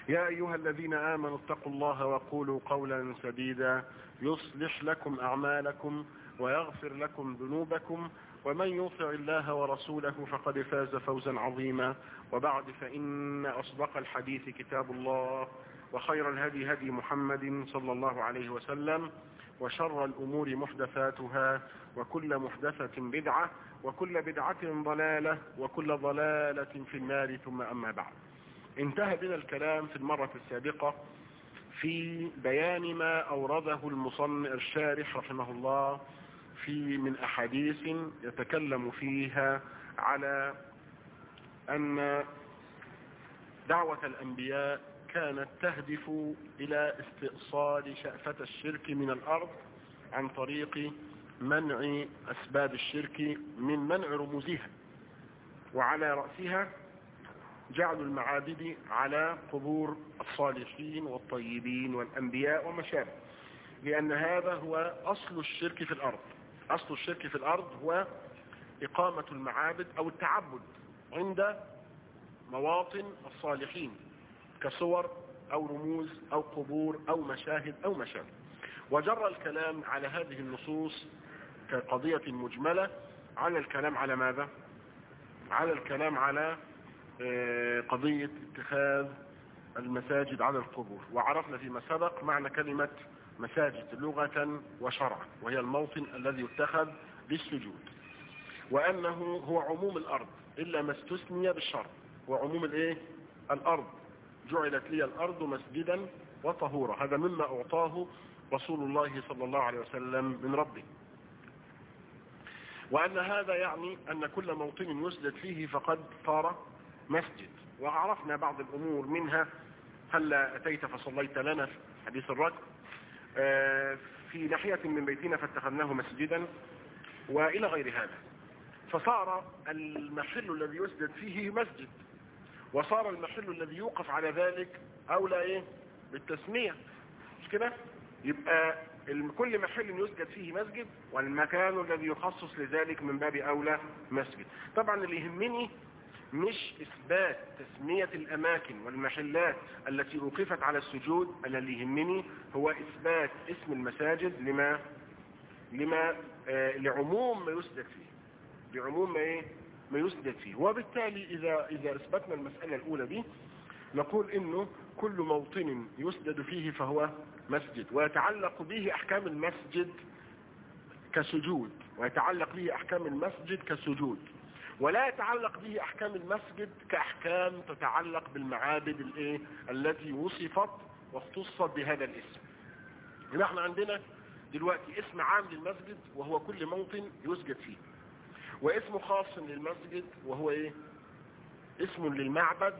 يا أيها الذين آمنوا اتقوا الله وقولوا قولا سديدا يصلح لكم أعمالكم ويغفر لكم ذنوبكم ومن يطع الله ورسوله فقد فاز فوزا عظيما. وبعد، فإن أصدق الحديث كتاب الله، وخير الهدي هدي محمد صلى الله عليه وسلم، وشر الأمور محدثاتها، وكل محدثة بدعة، وكل بدعة ضلالة، وكل ضلالة في النار. ثم أما بعد، انتهى بنا الكلام في المرة السابقة في بيان ما أورده المصنف الشارح رحمه الله من أحاديث يتكلم فيها على أن دعوة الأنبياء كانت تهدف إلى استئصال شأفة الشرك من الأرض عن طريق منع أسباب الشرك من منع رموزها، وعلى رأسها جعل المعابد على قبور الصالحين والطيبين والأنبياء وما شابه، لأن هذا هو أصل الشرك في الأرض. أصل الشرك في الأرض هو إقامة المعابد أو التعبد عند مواطن الصالحين كصور أو رموز أو قبور أو مشاهد أو ما شابه. وجرى الكلام على هذه النصوص كقضية مجملة على الكلام على ماذا؟ على الكلام على قضية اتخاذ المساجد على القبور. وعرفنا فيما سبق معنى كلمة مساجد لغة وشرعا، وهي الموطن الذي يتخذ للسجود، وأنه هو عموم الأرض إلا ما استثني بالشرع، وعموم الأرض جعلت لي الأرض مسجدا وطهورا. هذا مما أعطاه رسول الله صلى الله عليه وسلم من ربه، وأن هذا يعني أن كل موطن يسجد فيه فقد صار مسجد. وعرفنا بعض الأمور منها: هلا أتيت فصليت لنا في حديث الرجل، في ناحية من بيتنا فاتخذناه مسجدا، وإلى غير هذا. فصار المحل الذي يسجد فيه مسجد، وصار المحل الذي يوقف على ذلك أولى بالتسمية، مش كده؟ يبقى كل محل يسجد فيه مسجد، والمكان الذي يخصص لذلك من باب أولى مسجد. طبعا اللي يهمني مش إثبات تسمية الأماكن والمحلات التي أوقفت على السجود، الذي يهمني هو إثبات اسم المساجد لعموم ما يسجد فيه، لعموم ما يسجد فيه. وبالتالي إذا أثبتنا المسألة الأولى دي، نقول إنه كل موطن يسجد فيه فهو مسجد، ويتعلق به أحكام المسجد كسجود، ويتعلق به أحكام المسجد كسجود، ولا يتعلق به أحكام المسجد كأحكام تتعلق بالمعابد التي وصفت واختصت بهذا الاسم. نحن عندنا دلوقتي اسم عام للمسجد وهو كل موطن يسجد فيه، واسم خاص للمسجد وهو اسم للمعبد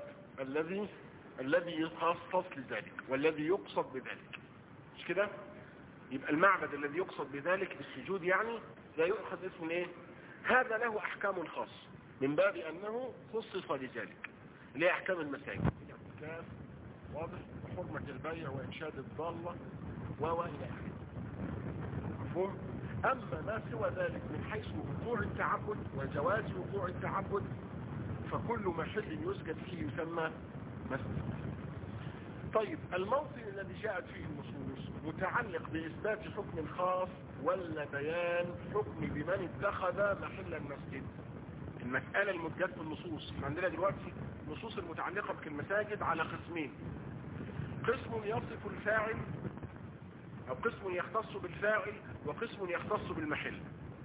الذي يخصص لذلك والذي يقصد بذلك، مش كده؟ يبقى المعبد الذي يقصد بذلك بالسجود يعني لا يؤخذ اسم هذا له أحكام خاصة من باب أنه خصص لذلك، اللي هي أحكام المساجد، الاعتكاف، واضح، وحرمة البيع وإنشاد الضالة وإلى آخره، مفهوم؟ أما ما سوى ذلك من حيث وقوع التعبد وجواز وقوع التعبد، فكل محل يسجد فيه يسمى مسجد. طيب، الموطن الذي جاءت فيه النصوص متعلق بإثبات حكم خاص ولا بيان حكم بمن اتخذ محل المسجد؟ المسألة الموجهة في النصوص، عندنا دلوقتي النصوص المتعلقة بالمساجد على قسمين: قسم يصف الفاعل أو قسم يختص بالفاعل، وقسم يختص بالمحل.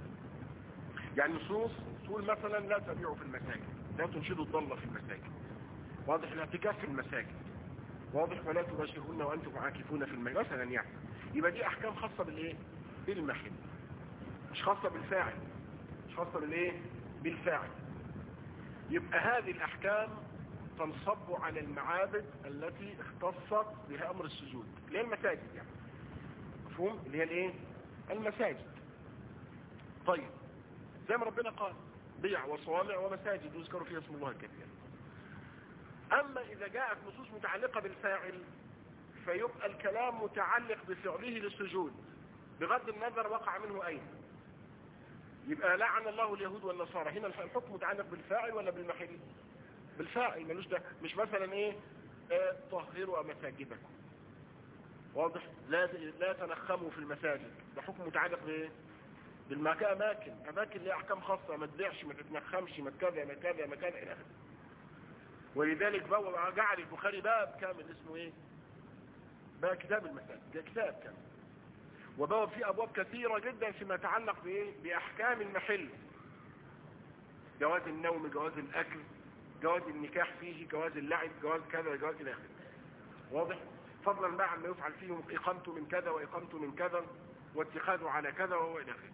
يعني نصوص تقول مثلا لا تبيعوا في المساجد، لا تنشدوا الضالة في المساجد، واضح، الاعتكاف في المساجد، واضح، ولا تباشرون وأنتم عاكفون في المساجد مثلا. يعني يبقى دي أحكام خاصة بالمحل، مش خاصة بالفاعل، مش خاصة بالفاعل. يبقى هذه الأحكام تنصب على المعابد التي اختصت بها أمر السجود، اللي هي المساجد، يعني مفهوم، اللي هي المساجد. طيب، زي ما ربنا قال: بيع وصوامع ومساجد يذكر فيها اسم الله كثيرا. أما إذا جاءت نصوص متعلقة بالفاعل فيبقى الكلام متعلق بفعله للسجود بغض النظر وقع منه أين. يبقى لعن الله اليهود والنصارى، هنا الحكم متعلق بالفاعل ولا بالمحل؟ بالفاعل، ملوش ده. مش مثلا طهروا مساجدكم. واضح؟ لا تنخموا في المساجد. ده حكم متعلق بايه؟ اماكن لها احكام خاصه، ما تبيعش، ما تتنخمش، ما كذا ما كذا ما كذا الى اخره. ولذلك جعل البخاري باب كامل اسمه ايه؟ باب كتاب المساجد. ده كتاب كامل، وباب فيه ابواب كثيره جدا فيما يتعلق بايه؟ باحكام المحل. جواز النوم، جواز الاكل، جواز النكاح فيه، جواز اللعب، جواز كذا، جواز الى اخره. واضح؟ فضلا بقى عما يفعل فيهم اقامته من كذا واقامته من كذا واتخاذه على كذا وهو الى اخره.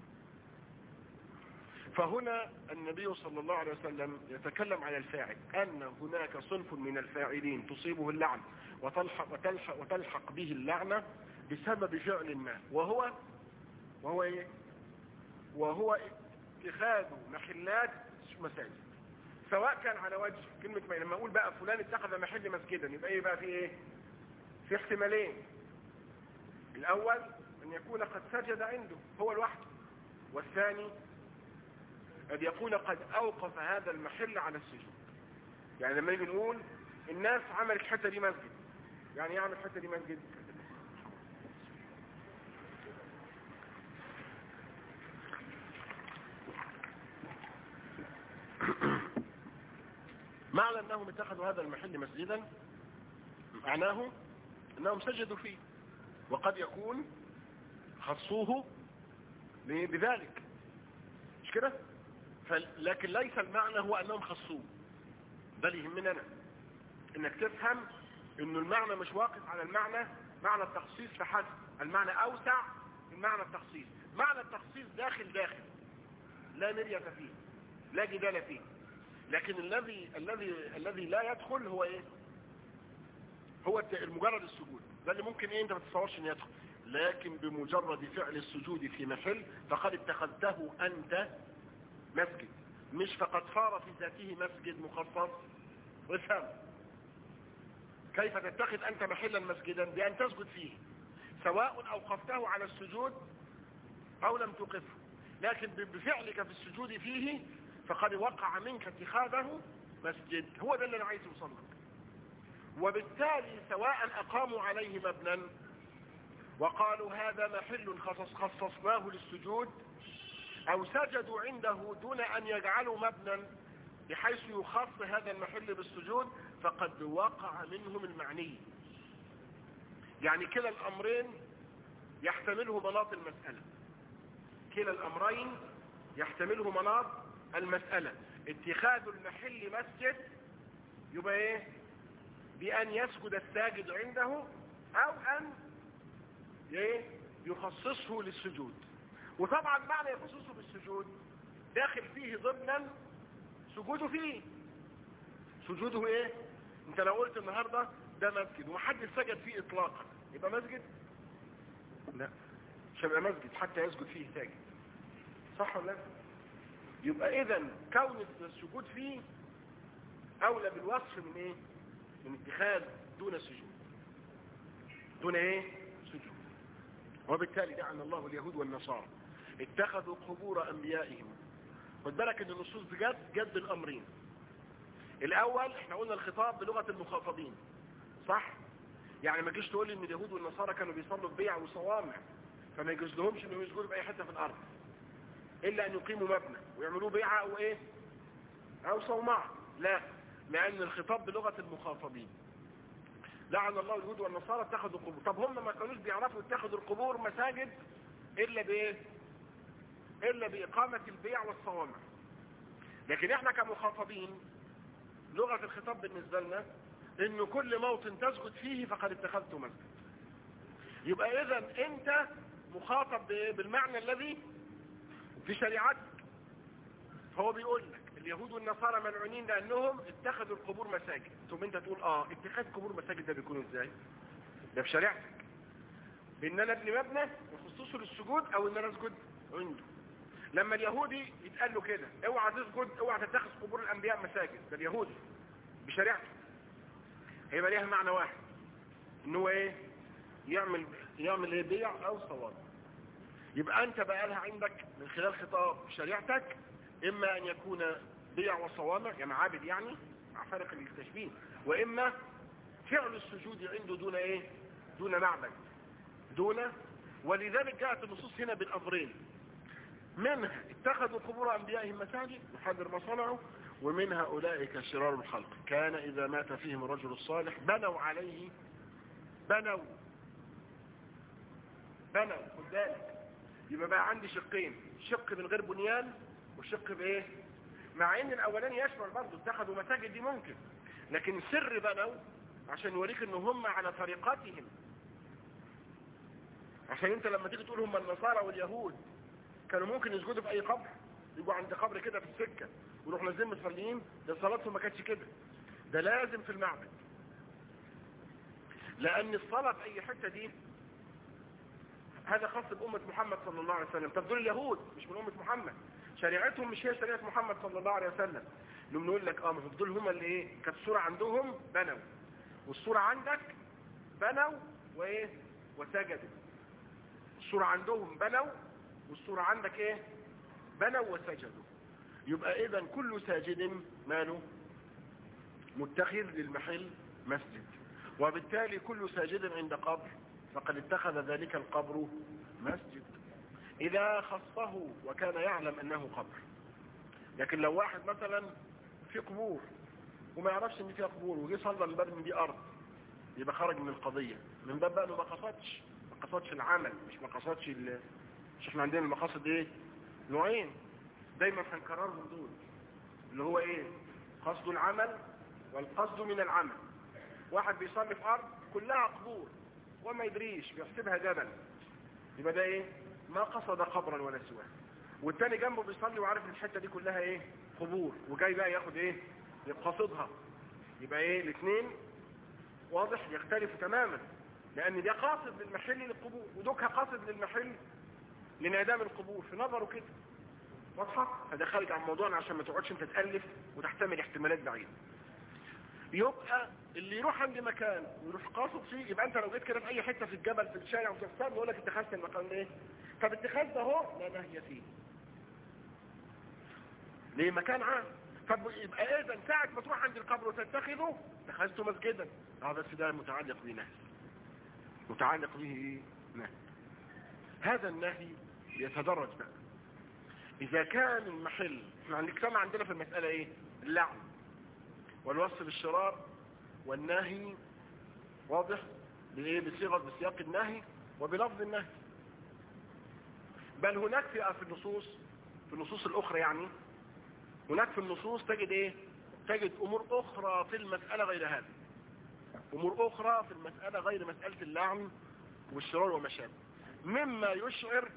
فهنا النبي صلى الله عليه وسلم يتكلم على الفاعل، أن هناك صنف من الفاعلين تصيبه اللعنة وتلحق به اللعنة بسبب فعل ما، وهو إيه؟ وهو اتخاذ محلات مساجد، سواء كان على وجه كلمة ما. لما أقول بقى فلان اتخذ محل مسجدا، يبقى إيه بقى؟ في إيه؟ في احتمالين. الأول أن يكون قد سجد عنده هو لوحده، والثاني قد يكون قد أوقف هذا المحل على السجود. يعني لما نيجي نقول الناس عملت الحته دي مسجد، يعني يعمل الحته دي مسجد؟ معنى أنهم اتخذوا هذا المحل مسجدا معناه أنهم سجدوا فيه، وقد يكون خصوه بذلك، مش كده؟ لكن ليس المعنى هو أنهم خصوه، بل يهمنا انك تفهم انه المعنى مش واقف على معنى التخصيص فحسب. المعنى اوسع من معنى التخصيص. معنى التخصيص داخل لا مرية فيه، لا جدال فيه. لكن الذي لا يدخل هو ايه؟ هو مجرد السجود. ده اللي ممكن ايه انت ما تتصورش ان يدخل، لكن بمجرد فعل السجود في محل فقد اتخذته انت مسجد، مش فقد صار في ذاته مسجد مخصص. وافهم كيف تتخذ أنت محلا مسجدا؟ بأن تسجد فيه، سواء أوقفته على السجود أو لم توقفه، لكن بفعلك في السجود فيه فقد وقع منك اتخاذه مسجد. هو ده اللي أنا عايز أوصل لك. وبالتالي سواء أقاموا عليه مبنى وقالوا هذا محل خصصناه للسجود، أو سجدوا عنده دون أن يجعلوا مبنى بحيث يخص هذا المحل بالسجود، فقد وقع منهم المعني. يعني كلا الأمرين يحتمله مناط المسألة، كلا الأمرين يحتمله مناط المسألة. اتخاذ المحل مسجد يبقى ايه؟ بأن يسجد الساجد عنده، أو أن يخصصه للسجود. وطبعا معنى يخصصه بالسجود داخل فيه ضمنا سجوده فيه. سجوده ايه؟ انت لو قلت النهاردة ده مسجد ومحدش سجد فيه اطلاقا، يبقى مسجد؟ لا، مش هيبقى مسجد حتى يسجد فيه ساجد، صح ولا لا؟ يبقى اذا كون السجود فيه اولى بالوصف من ايه؟ من اتخاذ دون السجود، دون ايه؟ سجود. وبالتالي لعن الله اليهود والنصارى اتخذوا قبور انبيائهم. خد بالك ان النصوص جد الامرين. الاول احنا قلنا الخطاب بلغة المخاطبين، صح؟ يعني ما تجيش تقول لي ان اليهود والنصارى كانوا بيصلوا ببيع وصوامع فما يجوز لهمش انهم يسجدوا باي حته في الارض الا ان يقيموا مبنى ويعملوا بيعه او ايه؟ او صومعه. لا، لان الخطاب بلغة المخاطبين. لعن الله اليهود والنصارى اتخذوا قبور. طب هم ما كانوش بيعرفوا يتخذوا القبور مساجد الا بايه؟ الا باقامة البيع والصوامع. لكن احنا كمخاطبين لغة الخطاب بالنسبة لنا انه كل موطن تسجد فيه فقد اتخذته مسجد. يبقى اذا انت مخاطب بالمعنى الذي في شريعتك. فهو بيقول لك اليهود والنصارى ملعونين لانهم اتخذوا القبور مساجد. ثم انت تقول اتخاذ قبور مساجد ده بيكون ازاي؟ ده في شريعتك، ان انا ابني مبنى وخصوصه للسجود او ان انا اسجد عنده. لما اليهودي يتقال له كده اوعى تسجد، اوعى تتخذ قبور الانبياء مساجد، ده اليهودي بشريعته هيبقى ليها معنى واحد، ان هو ايه؟ يعمل ايه؟ بيع او صوامع. يبقى انت بقى لها عندك من خلال خطاب شريعتك اما ان يكون بيع وصوامع، يعني معابد يعني مع فرق التشبيه، واما فعل السجود عنده دون ايه؟ دون معبد، ولذلك جاءت النصوص هنا بالأمرين، منها اتخذوا قبور أنبيائهم مساجد يحذر ما صنعوا، ومنها أولئك شرار الخلق كان إذا مات فيهم الرجل الصالح بنوا عليه بنوا خد بالك، يبقى بقى عندي شقين، شق من غير بنيان وشق بايه، مع ان الاولاني يشمل برضه اتخذوا مساجد دي ممكن، لكن سر بنوا عشان يوريك ان هم على طريقتهم. عشان انت لما تيجي تقول هم النصارى واليهود كانوا ممكن يسجدوا في اي قبر، يجوا عند قبر كده في السكه ويروح نازلين مصليين، ده صلاتهم ما كانتش كده، ده لازم في المعبد، لان الصلاه في اي حته دي هذا خاص بأمة محمد صلى الله عليه وسلم. طب دول اليهود مش من أمة محمد، شريعتهم مش هي شريعة محمد صلى الله عليه وسلم. نقول لك ما دول هم اللي ايه، كانت الصورة عندهم بنوا، والصورة عندك بنوا وايه وسجدوا. الصورة عندهم بنوا والصورة عندك ايه، بنوا وسجدوا. يبقى اذا كل ساجد ماله متخذ للمحل مسجد، وبالتالي كل ساجد عند قبر فقد اتخذ ذلك القبر مسجد إذا خصه وكان يعلم أنه قبر. لكن لو واحد مثلا في قبور وما يعرفش ان فيها قبور وجي صلى من باب ان دي أرض، يبقى خرج من القضية، من باب بقى انه ما قصدش العمل، مش احنا عندنا المقاصد ايه نوعين دايما هنكررهم دول، اللي هو ايه، قصد العمل والقصد من العمل. واحد بيصلي في أرض كلها قبور وما يدريش بيحسبها جبل، يبقى ده ايه، ما قصد قبرا ولا سواه. والتاني جنبه بيصلي وعارف ان الحته دي كلها ايه قبور، وجاي بقى ياخد ايه يقصدها، يبقى ايه الاثنين واضح يختلفوا تماما، لان ده قاصد للمحل للقبور ودوكها قاصد للمحل لانعدام القبور في نظره كده، واضحه. فده خارج عن موضوعنا عشان ما تقعدش انت تالف وتحتمل احتمالات بعيده. يبقى اللي يروح عند مكان ويروح قاصد فيه، يبقى انت لو جيت كده في اي حته في الجبل في الشارع وتفسر يقول لك اتخذت المكان ايه، طب اتخذت اهو لا نهي فيه ليه، مكان عام. طب يبقى اذا ساعه ما تروح عند القبر وتتخذه اتخذته مسجدا، بس ده متعلق بنهي، متعلق به ايه نهي. هذا النهي يتدرج بقى. اذا كان المحل، احنا الاجتماع عندنا في المساله ايه، اللعن والوصف بالشرار والنهي، واضح بايه، بسياق النهي وبلفظ النهي. بل هناك في النصوص الاخرى، يعني هناك في النصوص تجد ايه، تجد امور اخرى في المسألة غير هذا، امور اخرى في المسألة غير مسألة اللعن والشرار وما شابه، مما يشعر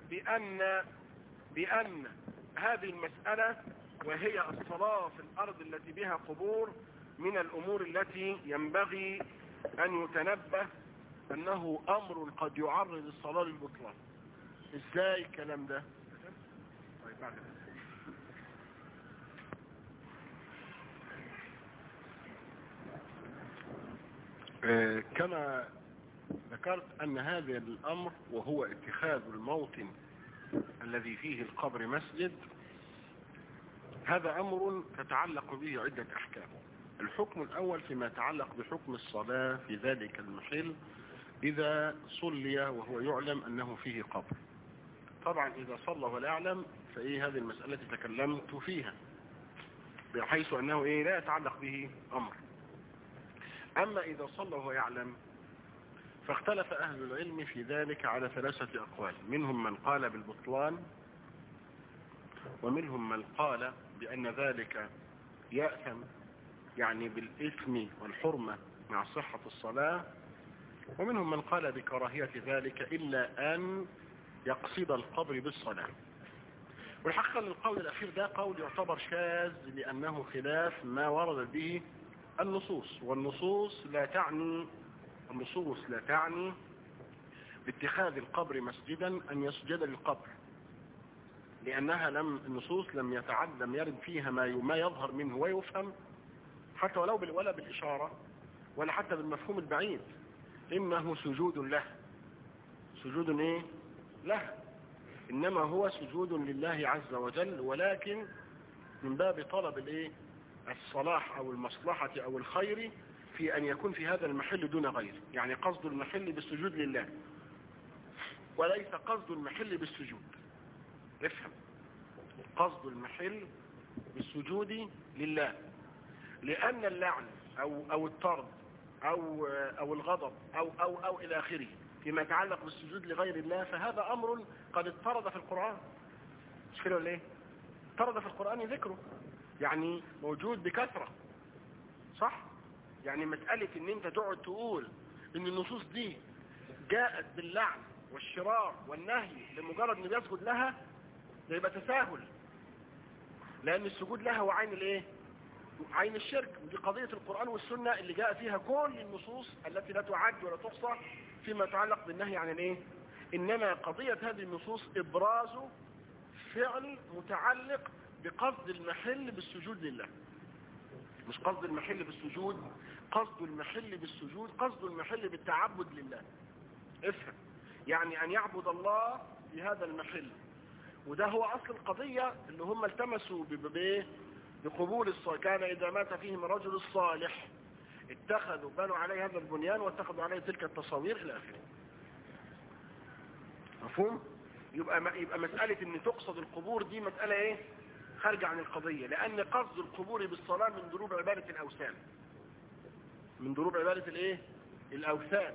بأن هذه المسألة وهي الصلاة في الارض التي بها قبور من الامور التي ينبغي ان يتنبه انه امر قد يعرض الصلاة للبطلان. ازاي الكلام ده؟ طيب بعد كما ذكرت ان هذا الامر وهو اتخاذ الموطن الذي فيه القبر مسجد، هذا امر تتعلق به عدة احكام. الحكم الاول فيما يتعلق بحكم الصلاة في ذلك المحل اذا صلي وهو يعلم انه فيه قبر. طبعا اذا صلى ولا يعلم فايه هذه المسألة تكلمت فيها بحيث انه ايه لا يتعلق به امر. اما اذا صلى وهو يعلم فاختلف اهل العلم في ذلك على 3 اقوال، منهم من قال بالبطلان، ومنهم من قال بان ذلك يأثم يعني بالاثم والحرمة مع صحة الصلاة، ومنهم من قال بكراهية ذلك الا ان يقصد القبر بالصلاة. والحقيقة القول الاخير ده قول يعتبر شاذ لانه خلاف ما ورد به النصوص، والنصوص لا تعني باتخاذ القبر مسجدا ان يسجد للقبر، لانها النصوص لم يرد فيها ما يظهر منه ويفهم حتى ولو ولا بالاشارة ولا حتى بالمفهوم البعيد، انه سجود له، سجود ايه له، انما هو سجود لله عز وجل، ولكن من باب طلب الايه الصلاح او المصلحة او الخير في أن يكون في هذا المحل دون غيره، يعني قصد المحل بالسجود لله وليس قصد المحل بالسجود. افهم، قصد المحل بالسجود لله، لأن اللعن أو الطرد أو الغضب أو إلى آخره فيما يتعلق بالسجود لغير الله، فهذا أمر قد اضطرد في القرآن. مش كده ولا ايه؟ اضطرد في القرآن ذكره، يعني موجود بكثرة، صح؟ يعني مسألة ان انت تقعد تقول ان النصوص دي جاءت باللعن والشرار والنهي لمجرد ان يسجد لها، ده يبقى تساهل، لان السجود لها هو عين الايه؟ عين الشرك. ودي قضية القرآن والسنة اللي جاء فيها كل النصوص التي لا تعد ولا تحصى فيما يتعلق بالنهي عن الايه. انما قضية هذه النصوص ابراز فعل متعلق بقصد المحل بالسجود لله، مش قصد المحل بالسجود، قصد المحل بالسجود قصد المحل بالتعبد لله. افهم، يعني ان يعبد الله في هذا المحل، وده هو اصل القضية اللي هم التمسوا بقبول الصالح. كان اذا مات فيهم الرجل الصالح اتخذوا بنوا عليه هذا البنيان واتخذوا عليه تلك التصاوير الى اخره. مفهوم؟ يبقى مسألة ان تقصد القبور دي مسألة ايه؟ خارجة عن القضية، لان قصد القبور بالصلاة من ضروب عبادة الاوثان، من ضروب عبادة الايه؟ الاوثان،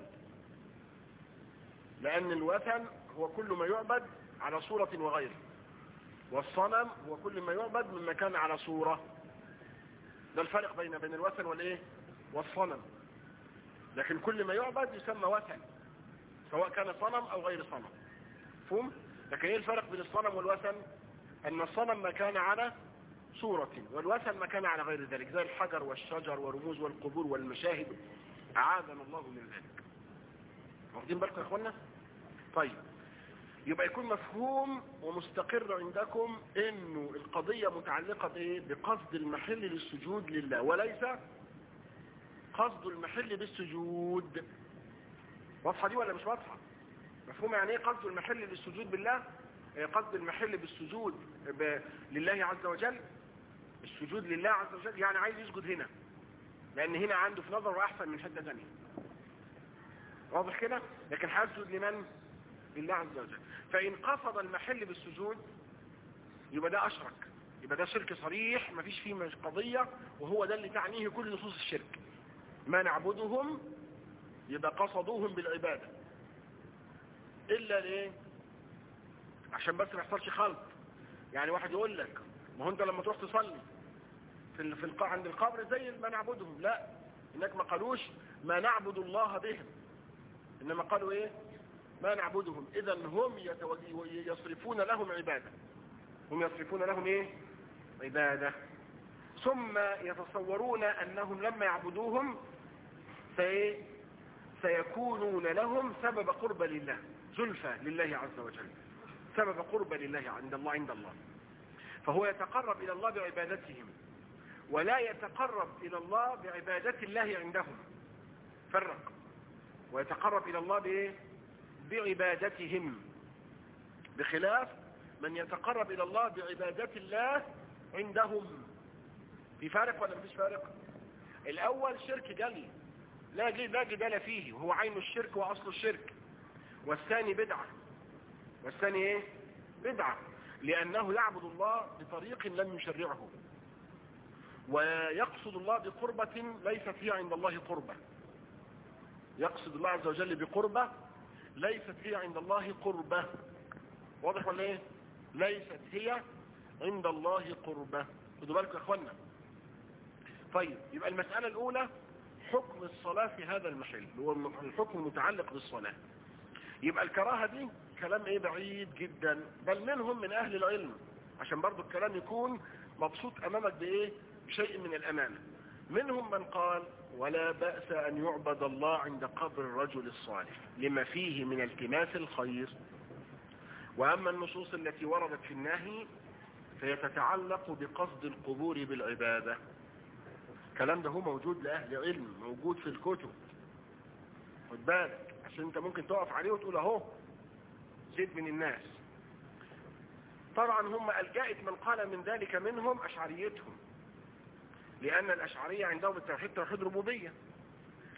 لان الوثن هو كل ما يعبد على صورة وغيره، والصنم هو كل ما يعبد مما كان على صورة. ده الفرق بين الوثن والايه؟ والصنم. لكن كل ما يعبد يسمى وثن، سواء كان صنم او غير صنم. مفهوم؟ لكن ايه الفرق بين الصنم والوثن؟ ان الصنم ما كان على صورة، والوثن ما كان على غير ذلك، زي الحجر والشجر ورموز والقبور والمشاهد، اعاذنا الله من ذلك. واخدين بالكم يا اخوانا؟ طيب، يبقى يكون مفهوم ومستقر عندكم انه القضية متعلقة بايه؟ بقصد المحل للسجود لله، وليس قصد المحل بالسجود. واضحة دي ولا مش واضحة؟ مفهوم يعني ايه قصد المحل للسجود بالله؟ قصد المحل بالسجود لله عز وجل، السجود لله عز وجل يعني عايز يسجد هنا، لان هنا عنده في نظره احسن من حتة ثانيه. واضح كده؟ لكن هيسجد لمن؟ لله عز وجل. فان قصد المحل بالسجود يبقى ده اشرك، يبقى ده شرك صريح مفيش فيه قضية، وهو ده اللي تعنيه كل نصوص الشرك. ما نعبدهم يبقى قصدوهم بالعبادة، الا ليه؟ عشان بس ما يحصلش خلط. يعني واحد يقول لك ما هو انت لما تروح تصلي في عند القبر زي ما نعبدهم، لا، انك ما قالوش ما نعبد الله بهم، انما قالوا ايه؟ ما نعبدهم. اذا هم يصرفون لهم عبادة، هم يصرفون لهم ايه؟ عبادة. ثم يتصورون انهم لما يعبدوهم سيكونون لهم سبب قرب لله، زلفى لله عز وجل، سبب قرب لله عند الله. فهو يتقرب الى الله بعبادتهم، ولا يتقرب الى الله بعبادة الله عندهم. فرق، ويتقرب الى الله بايه؟ بعبادتهم، بخلاف من يتقرب الى الله بعبادة الله عندهم. في فارق ولا مفيش فارق؟ الاول شرك جلي لا جدال فيه، وهو عين الشرك واصل الشرك. والثاني بدعة، والثاني ايه؟ بدعة، لانه يعبد الله بطريق لم يشرعه، ويقصد الله بقربة ليست هي عند الله قربة، يقصد الله عز وجل بقربة ليست هي عند الله قربة. واضح ولا ايه؟ ليست هي عند الله قربة. خدوا بالكم يا اخوانا. طيب، يبقى المسألة الاولى حكم الصلاة في هذا المحل، هو الحكم المتعلق بالصلاة. يبقى الكراهة دي كلام ايه؟ بعيد جدا، بل منهم من اهل العلم، عشان برضو الكلام يكون مبسوط امامك بايه؟ بشيء من الامانة. منهم من قال ولا بأس ان يعبد الله عند قبر الرجل الصالح لما فيه من التماس الخير. واما النصوص التي وردت في النهي فهي تتعلق بقصد القبور بالعبادة. الكلام ده هو موجود لأهل علم، موجود في الكتب، خد بالك، عشان انت ممكن تقف عليه وتقول اهو زيد من الناس. طبعا هم ألجأت من قال من ذلك منهم أشعريتهم، لأن الأشعرية عندهم التوحيد توحيد ربوبية،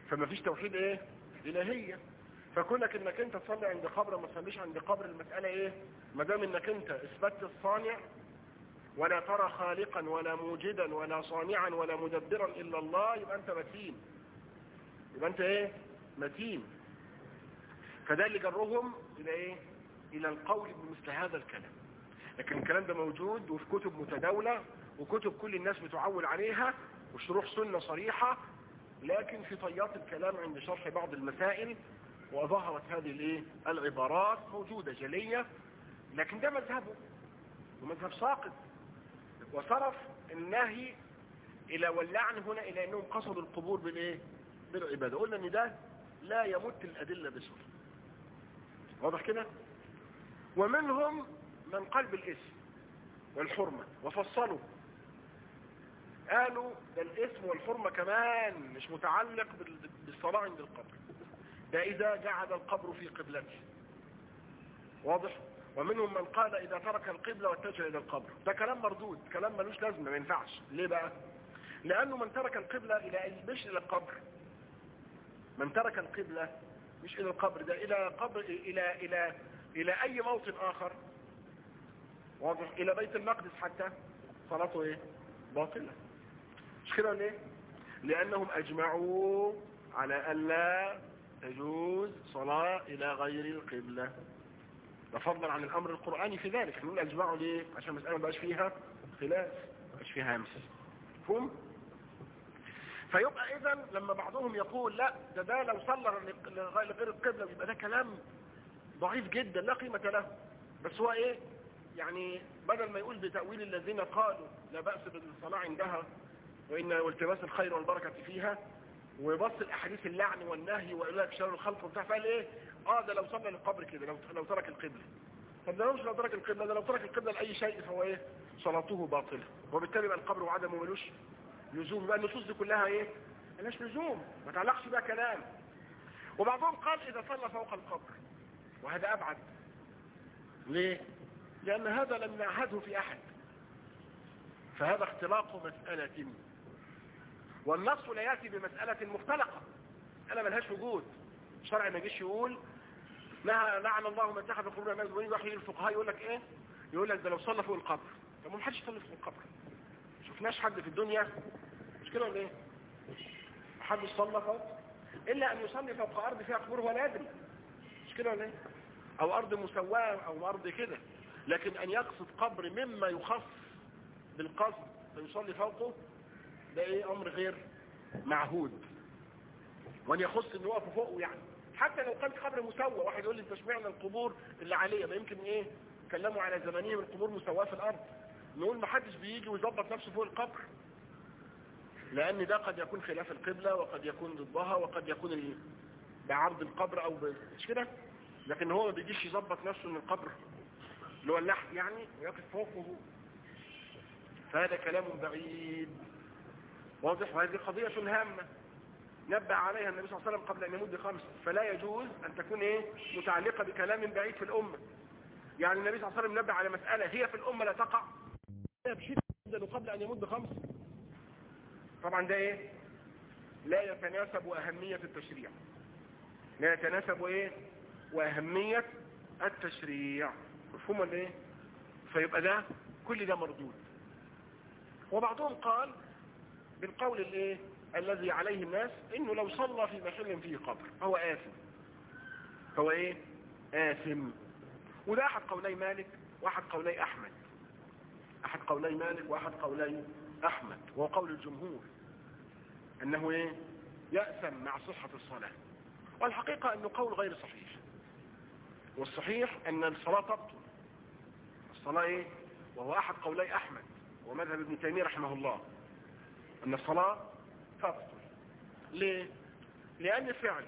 فما فيش توحيد ايه الهية. فكونك انك انت تصلي عند قبر ما تصليش عند قبر، المسألة ايه؟ ما دام انك انت اثبتت الصانع ولا ترى خالقا ولا موجدا ولا صانعا ولا مدبرا الا الله، يبقى انت متين، يبقى انت ايه متين. فده اللي جرهم الى ايه؟ الى القول بمثل هذا الكلام. لكن الكلام ده موجود وفي كتب متداولة وكتب كل الناس بتعول عليها وشروح سنة صريحة، لكن في طيات الكلام عند شرح بعض المسائل وظهرت هذه الايه العبارات موجودة جلية. لكن ده مذهبه ومذهب ساقط، وصرف النهي الى واللعن هنا الى انهم قصدوا القبور بالايه بالعبادة. قلنا ان ده لا يمت الادلة بسهولة، واضح كده. ومنهم من قال بالاسم والحرمة وفصلوا، قالوا ده الاسم والحرمة كمان مش متعلق بالصلاة عند القبر، ده إذا قعد القبر في قبلته، واضح. ومنهم من قال إذا ترك القبلة واتجه إلى القبر، ده كلام مردود، كلام ملوش لازمة، ما ينفعش. ليه بقى؟ لأنه من ترك القبلة مش إلى القبر، من ترك القبلة مش إلى القبر، ده إلى قبر إلى أي موطن آخر، واضح، إلى بيت المقدس حتى، صلاته إيه؟ باطلة. مش كده ولا إيه؟ لأنهم أجمعوا على أن لا تجوز صلاة إلى غير القبلة، فضلا عن الأمر القرآني في ذلك. نقول أجمعوا ليه؟ عشان المسألة ما بقاش فيها خلاف، ما بقاش فيها همس، فهم؟ فيبقى إذن لما بعضهم يقول لا ده لو صلى لغير القبلة يبقى ده كلام ضعيف جدا لا قيمة له. بس هو إيه؟ يعني بدل ما يقول بتأويل الذين قالوا لا بأس بالصلاة عندها وإن والتماس الخير والبركة فيها، وبص الأحاديث اللعن والنهي وإلاك شر الخلق وبتاع، فقال إيه؟ ده لو صلى للقبر كده، لو ترك القبلة. طب ده مش لو ترك القبلة، ده لو ترك القبلة لأي شيء فهو إيه؟ صلاته باطلة، وبالتالي بقى القبر وعدمه ملوش لزوم. بقى النصوص دي كلها إيه؟ ملهاش لزوم، ما تعلقش بقى كلام. وبعضهم قال إذا صلى فوق القبر، وهذا أبعد. ليه؟ لأن هذا لم نعهده في أحد، فهذا اختلاق مسألة، والنص لا يأتي بمسألة مختلقة، أنا ملهاش وجود. الشرع ما يجيش يقول لعن الله من اتخذ قبور الناس وين، يروح الفقهاء يقول لك ايه؟ يقول لك ده لو صلى فوق القبر. طب ما حدش يصلي فوق القبر، شفناش حد في الدنيا، مش كده ولا ايه؟ محدش صلى فوق، الا ان يصلي فوق ارض فيها قبور ولا يدري، مش كده ولا ايه؟ او ارض مسواة او ارض كده. لكن ان يقصد قبر مما يخص بالقصد فيصلي فوقه، ده ايه؟ امر غير معهود. وان يخص انه يقف فوقه، يعني حتى لو كان قبر مسوى، واحد يقول لي انت اشمعنى القبور اللي عليه؟ ما يمكن ايه كلموا على زمانهم القبور مسواه في الارض، نقول ما حدش بيجي ويظبط نفسه فوق القبر، لان ده قد يكون خلاف القبلة وقد يكون ضدها وقد يكون بعرض القبر او مش كده. لكن هو ما بيجيش يظبط نفسه من القبر اللي هو اللحد يعني ويقف فوقه، فهذا كلام بعيد، واضح. وهذه قضية هامة نبه عليها النبي صلى الله عليه وسلم قبل أن يمد 5، فلا يجوز أن تكون متعلقة بكلام بعيد في الأمة. يعني النبي صلى الله عليه وسلم نبه على مسألة هي في الأمة لا تقع بشدة قبل أن يمد 5. طبعا ده لا يتناسب أهمية التشريع، لا يتناسب وأهمية التشريع، مفهوم ولا فيبقى ده كل ده مردود. وبعضهم قال بالقول الذي عليه الناس انه لو صلى في محل فيه قبر هو آثم، هو آثم. وده احد قولي مالك واحد قولي احمد، احد قولي مالك واحد قولي احمد، وهو قول الجمهور انه يأثم مع صحة الصلاة. والحقيقة انه قول غير صحيح، والصحيح ان الصلاة تبطل، الصلاة وهو احد قولي احمد ومذهب ابن تيمية رحمه الله ان الصلاة تبطل. ليه؟ لأن فعل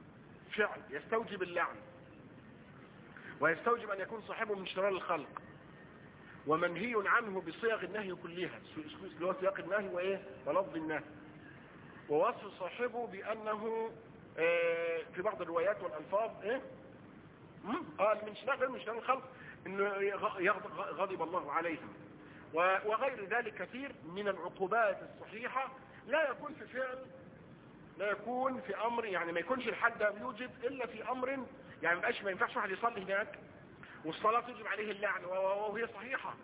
يستوجب اللعن ويستوجب أن يكون صاحبه من شرار الخلق، ومنهي عنه بصيغ النهي كلها، اللي هو سياق النهي ولفظ النهي، ووصف صاحبه بأنه في بعض الروايات والألفاظ من شرار الخلق إنه غضب الله عليهم، وغير ذلك كثير من العقوبات الصحيحة لا يكون في فعل لا يكون في امر، يعني ما يكونش الحد ده بيوجب الا في امر، يعني ما ينفعش واحد يصلي هناك والصلاة تجب عليه اللعن وهي صحيحة.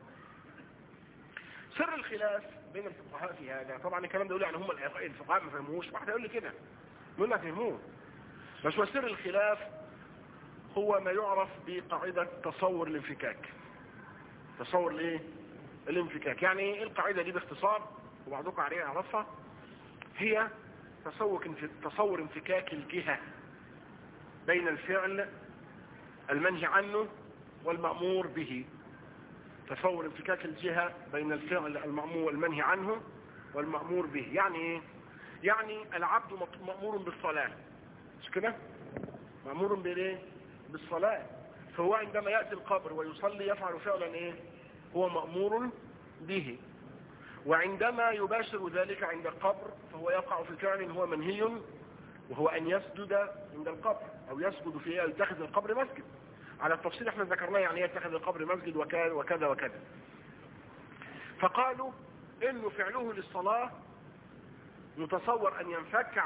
سر الخلاف بين الفقهاء في هذا، طبعا الكلام ده يقول يعني هم الفقهاء ما فهموش، واحد يقول لي كده يقول لك فهموه، بس هو سر الخلاف هو ما يعرف بقاعدة تصور الانفكاك. تصور الايه؟ الانفكاك. يعني ايه القاعدة دي باختصار وبعضكم عليها يعرفها؟ هي تصور انفكاك الجهة بين الفعل المنهي عنه والمأمور به. تصور انفكاك الجهة بين الفعل المأمور المنهي عنه والمأمور به. يعني ايه؟ يعني العبد مأمور بالصلاة، مش كده؟ مأمور بالايه؟ بالصلاة. فهو عندما يأتي القبر ويصلي يفعل فعلا ايه؟ هو مأمور به. وعندما يباشر ذلك عند القبر فهو يقع في فعل هو منهي، وهو ان يسجد عند القبر او يسجد فيه، يتخذ القبر مسجد. على التفصيل احنا ذكرناه يعني يتخذ القبر مسجد وكذا وكذا. فقالوا انه فعله للصلاة متصور ان ينفك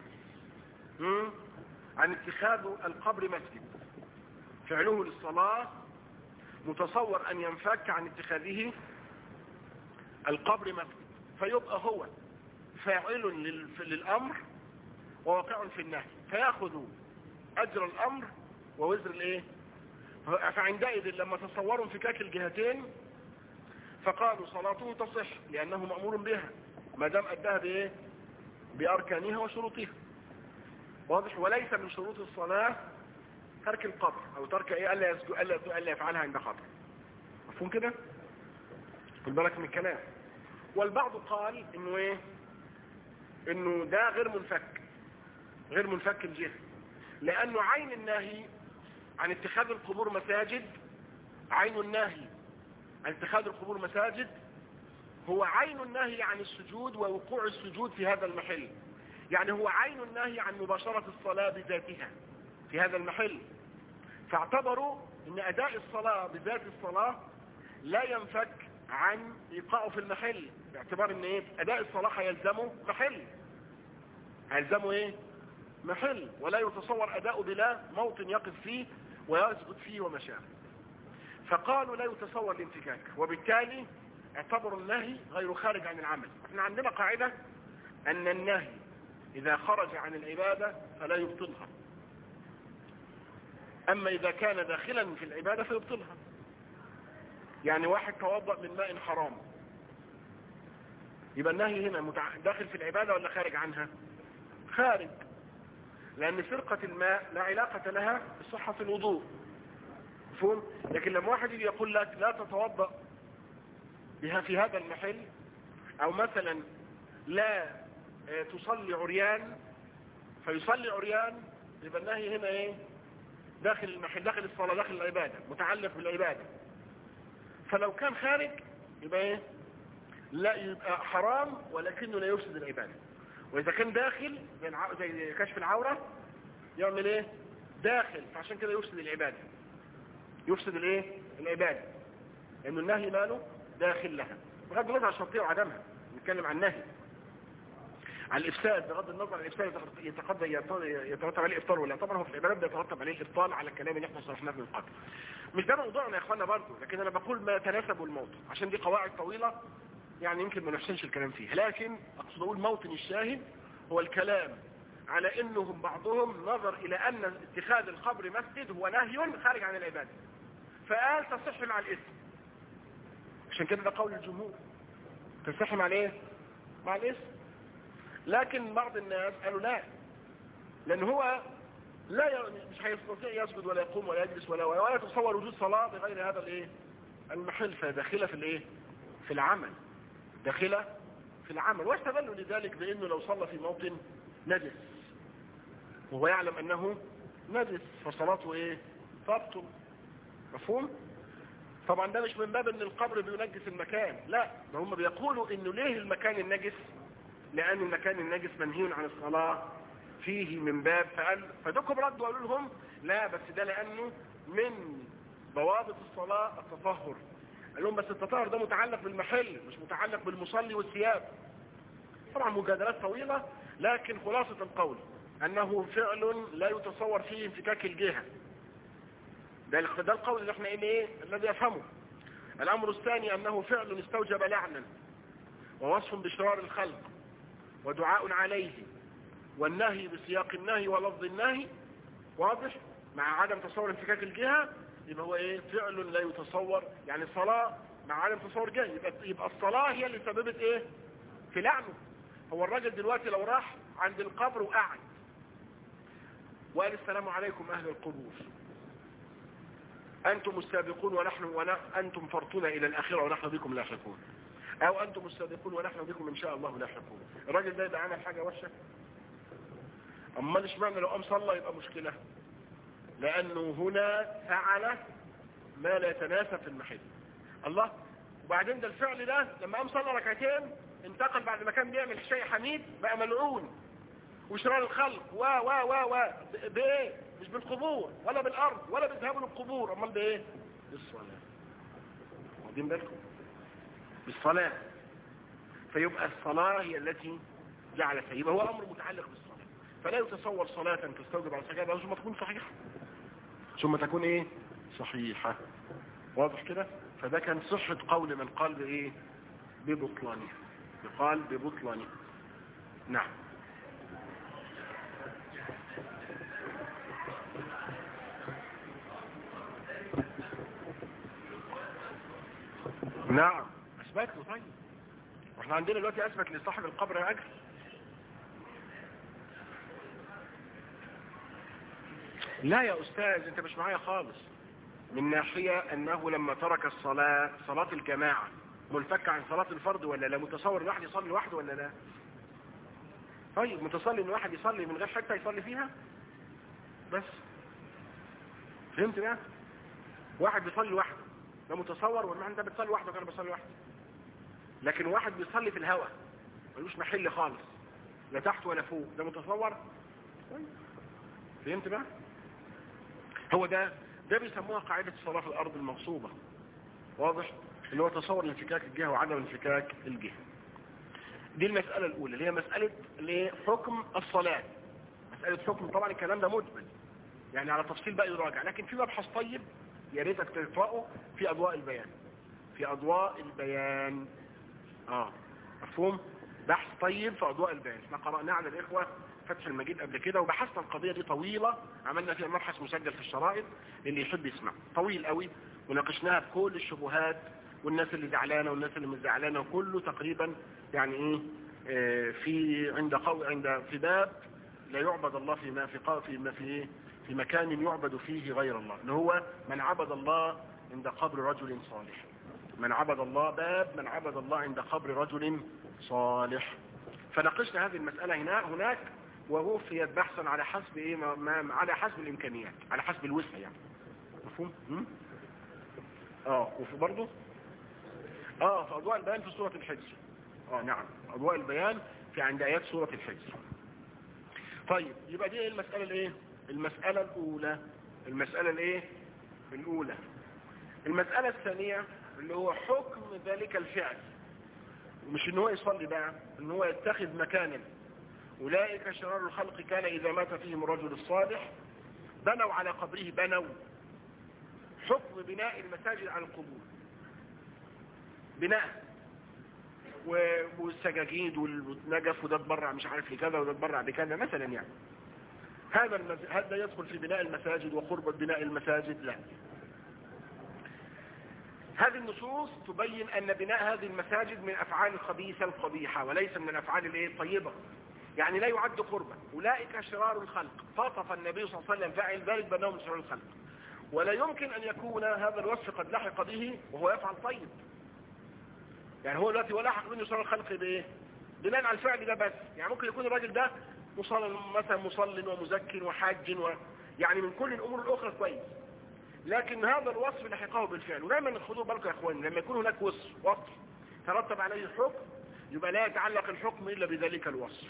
عن اتخاذ القبر مسجد. فعله للصلاة متصور ان ينفك عن اتخاذه القبر مسجد، فيبقى هو فاعل للامر وواقع في النهي، فياخذ اجر الامر ووزر الايه. فعندئذ لما تصوروا انفكاك الجهتين فقالوا صلاته تصح لانه مأمور بها ما دام اداها بايه؟ باركانها وشروطها. واضح؟ وليس من شروط الصلاة ترك القبر او ترك ايه؟ الا يفعلها عند خطر. مفهوم كده؟ خد بالك من الكلام. والبعض قال انه ايه؟ انه ده غير منفك الجهة، لانه عين النهي عن اتخاذ القبور مساجد، عين النهي عن اتخاذ القبور مساجد هو عين النهي عن السجود ووقوع السجود في هذا المحل. يعني هو عين النهي عن مباشرة الصلاة بذاتها في هذا المحل. فاعتبروا ان اداء الصلاة بذات الصلاة لا ينفك عن ايقاعه في المحل، باعتبار ان ايه؟ اداء الصلاة هيلزمه محل، هيلزمه ايه؟ محل، ولا يتصور اداؤه بلا موطن يقف فيه ويسجد فيه وما شابه. فقالوا لا يتصور الانفكاك، وبالتالي اعتبروا النهي غير خارج عن العمل. احنا عندنا قاعدة ان النهي اذا خرج عن العبادة فلا يبطلها، اما اذا كان داخلا في العبادة فيبطلها. يعني واحد توضأ من ماء حرام، يبقى النهي هنا داخل في العبادة ولا خارج عنها؟ خارج، لان فرقة الماء لا علاقة لها بصحة الوضوء. مفهوم؟ لكن لما واحد يجي يقول لك لا تتوضأ بها في هذا المحل، او مثلا لا تصلي عريان فيصلي عريان، يبقى النهي هنا ايه؟ داخل المحل، داخل الصلاة، داخل العبادة، متعلق بالعبادة. فلو كان خارج يبقى ايه؟ لا، يبقى حرام ولكنه لا يفسد العبادة. واذا كان داخل زي كشف العورة يعمل ايه؟ داخل، فعشان كده يفسد العبادة، يفسد الايه؟ العبادة، لانه النهي ماله داخل لها. بغض النظر عن شرطية وعدمها، نتكلم عن النهي، عن الافساد. بغض النظر عن الافساد يترتب عليه افطار ولا طبعا هو في العبادات ده يترتب عليه الابطال على الكلام اللي احنا صرفناه من قبل. مش ده موضوعنا يا اخوانا برضه، لكن انا بقول ما يتناسب الموضوع، عشان دي قواعد طويلة يعني يمكن ما نحسنش الكلام فيها. لكن اقصد اقول موطن الشاهد هو الكلام على انهم بعضهم نظر الى ان اتخاذ القبر مسجد هو نهي خارج عن العبادة، فقال تصح مع الاسم. عشان كده ده قول الجمهور، تصح مع الايه؟ مع الاسم. لكن بعض الناس قالوا لا، لان هو لا مش هيستطيع يسجد ولا يقوم ولا يجلس ولا يتصور وجود صلاة بغير هذا الايه؟ المحل، فداخله في الايه؟ في العمل، داخله في العمل. واستدلوا لذلك بانه لو صلى في موطن نجس وهو يعلم انه نجس فصلاته ايه؟ تبطل. مفهوم؟ طبعا ده مش من باب ان القبر بينجس المكان، لا، ده هم بيقولوا انه ليه المكان النجس؟ لان المكان النجس منهي عن الصلاة فيه من باب، فدكم ردوا قالوا لهم لا، بس ده لانه من ضوابط الصلاة التطهر. قال لهم بس التطهر ده متعلق بالمحل مش متعلق بالمصلي والثياب. طبعا مجادلات طويلة، لكن خلاصة القول أنه فعل لا يتصور فيه انفكاك الجهة. ده القول اللي احنا ايه الذي يفهمه. الأمر الثاني أنه فعل استوجب لعنا ووصف بشرار الخلق ودعاء عليه والنهي بسياق النهي ولفظ النهي واضح مع عدم تصور انفكاك الجهة. يبقى هو ايه فعل لا يتصور، يعني الصلاة مع عدم تصور جهة، يبقى الصلاة هي اللي سببت ايه في لعنه. هو الراجل دلوقتي لو راح عند القبر وقعد وقال السلام عليكم أهل القبور، أنتم السابقون أنتم فرطنا إلى الآخرة ونحن بكم لاحقون، أو أنتم السابقون ونحن بكم إن شاء الله لاحقون. الراجل ده يبقى عمل حاجة وحشة؟ أما اشمعنى لو قام صلى يبقى مشكلة؟ لأنه هنا فعل ما لا يتناسب في المحل. الله. وبعدين ده الفعل ده لما قام صلى ركعتين انتقل بعد ما كان بيعمل شيء حميد بقى ملعون وشرار الخلق بايه؟ مش بالقبور ولا بالارض ولا بالذهاب للقبور، امال بايه؟ بالصلاه. واخدين بالكم؟ بالصلاه. فيبقى الصلاه هي التي جعلتها، يبقى هو امر متعلق بالصلاه. فلا يتصور صلاه تستوجب على السجاده ثم تكون صحيحه، ثم تكون ايه؟ صحيحه. واضح كده؟ فده كان صحه قول من قال بايه؟ ببطلانه. يقال ببطلانه. نعم. نعم اثبت له. طيب واحنا عندنا دلوقتي اثبت لصاحب القبر اجر. لا يا استاذ انت مش معايا خالص. من ناحية انه لما ترك الصلاة، صلاة الجماعة منفك عن صلاة الفرد ولا لا؟ متصور الواحد يصلي لوحده ولا لا؟ طيب متصلي ان واحد يصلي من غير حتة يصلي فيها بس. فهمت بقى؟ واحد بيصلي لوحده ده متصور، ولا انت بتصلي لوحدك وانا بصلي لوحدي؟ لكن واحد بيصلي في الهواء ملوش محل خالص لا تحت ولا فوق، ده متصور؟ فهمت بقى؟ هو ده بيسموها قاعدة الصلاة في الأرض المغصوبة. واضح؟ اللي هو تصور انفكاك الجهة وعدم انفكاك الجهة. دي المسألة الأولى اللي هي مسألة حكم الصلاة. مسألة حكم طبعا الكلام ده مجمل يعني على تفصيل بقى يراجع، لكن في مبحث طيب يا ريتك تقرأه في أضواء البيان. في أضواء البيان مفهوم؟ بحث طيب في أضواء البيان. احنا قرأناه على الإخوة فتح المجيد قبل كده وبحثنا القضية دي طويلة، عملنا فيها مبحث مسجل في الشرائط اللي يحب يسمع، طويل قوي، وناقشناها بكل الشبهات والناس اللي زعلانة والناس اللي مش زعلانة وكله تقريبا يعني في في باب لا يعبد الله في مكان يعبد فيه غير الله، اللي هو من عبد الله عند قبر رجل صالح. من عبد الله، باب من عبد الله عند قبر رجل صالح. فناقشنا هذه المسألة هناك ووفيت بحثا على حسب على حسب الامكانيات، على حسب الوسع يعني. مفهوم؟ وفي برضه في اضواء البيان في سورة الحجر. نعم اضواء البيان في عند ايات سورة الحجر. طيب يبقى دي المسألة المسألة الاولى. المسألة الثانية اللي هو حكم ذلك الفعل، مش ان هو يصلي بقى، ان هو يتخذ مكانا. أولئك شرار الخلق كان إذا مات فيهم الرجل الصالح بنوا على قبره. بنوا حكم بناء المساجد على القبور، بناء والسجاجيد والنجف وده تبرع مش عارف لكذا وده تبرع بكذا مثلا يعني. هذا يدخل في بناء المساجد وقرب بناء المساجد؟ لا. هذه النصوص تبين أن بناء هذه المساجد من أفعال الخبيثة القبيحة وليس من الأفعال الطيبة، يعني لا يعد قربا. أولئك شرار الخلق، فاطف النبي صلى الله عليه وسلم فاعل ذلك بأنهم من شرار الخلق، ولا يمكن أن يكون هذا الوصف قد لحق به وهو يفعل طيب. يعني هو دلوقتي ولحق منه شرار الخلق بإيه؟ بناء على الفعل ده بس. يعني ممكن يكون الراجل ده مثلا مصل ومزكي وحاج يعني من كل الأمور الأخرى كويس، لكن هذا الوصف لحقه بالفعل. ودايما خدوا بالكم يا اخواني، لما يكون هناك وصف ترتب عليه الحكم يبقى لا يتعلق الحكم إلا بذلك الوصف.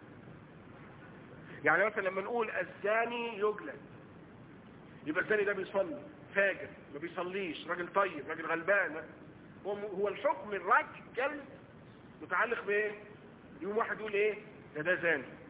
يعني مثلا لما نقول الزاني يجلد، يبقى الزاني ده بيصلي، فاجر ما بيصليش، راجل طيب، راجل غلبان. هو الحكم الرجل جلد متعلق بايه؟ يوم واحد يقول ايه؟ ده زاني،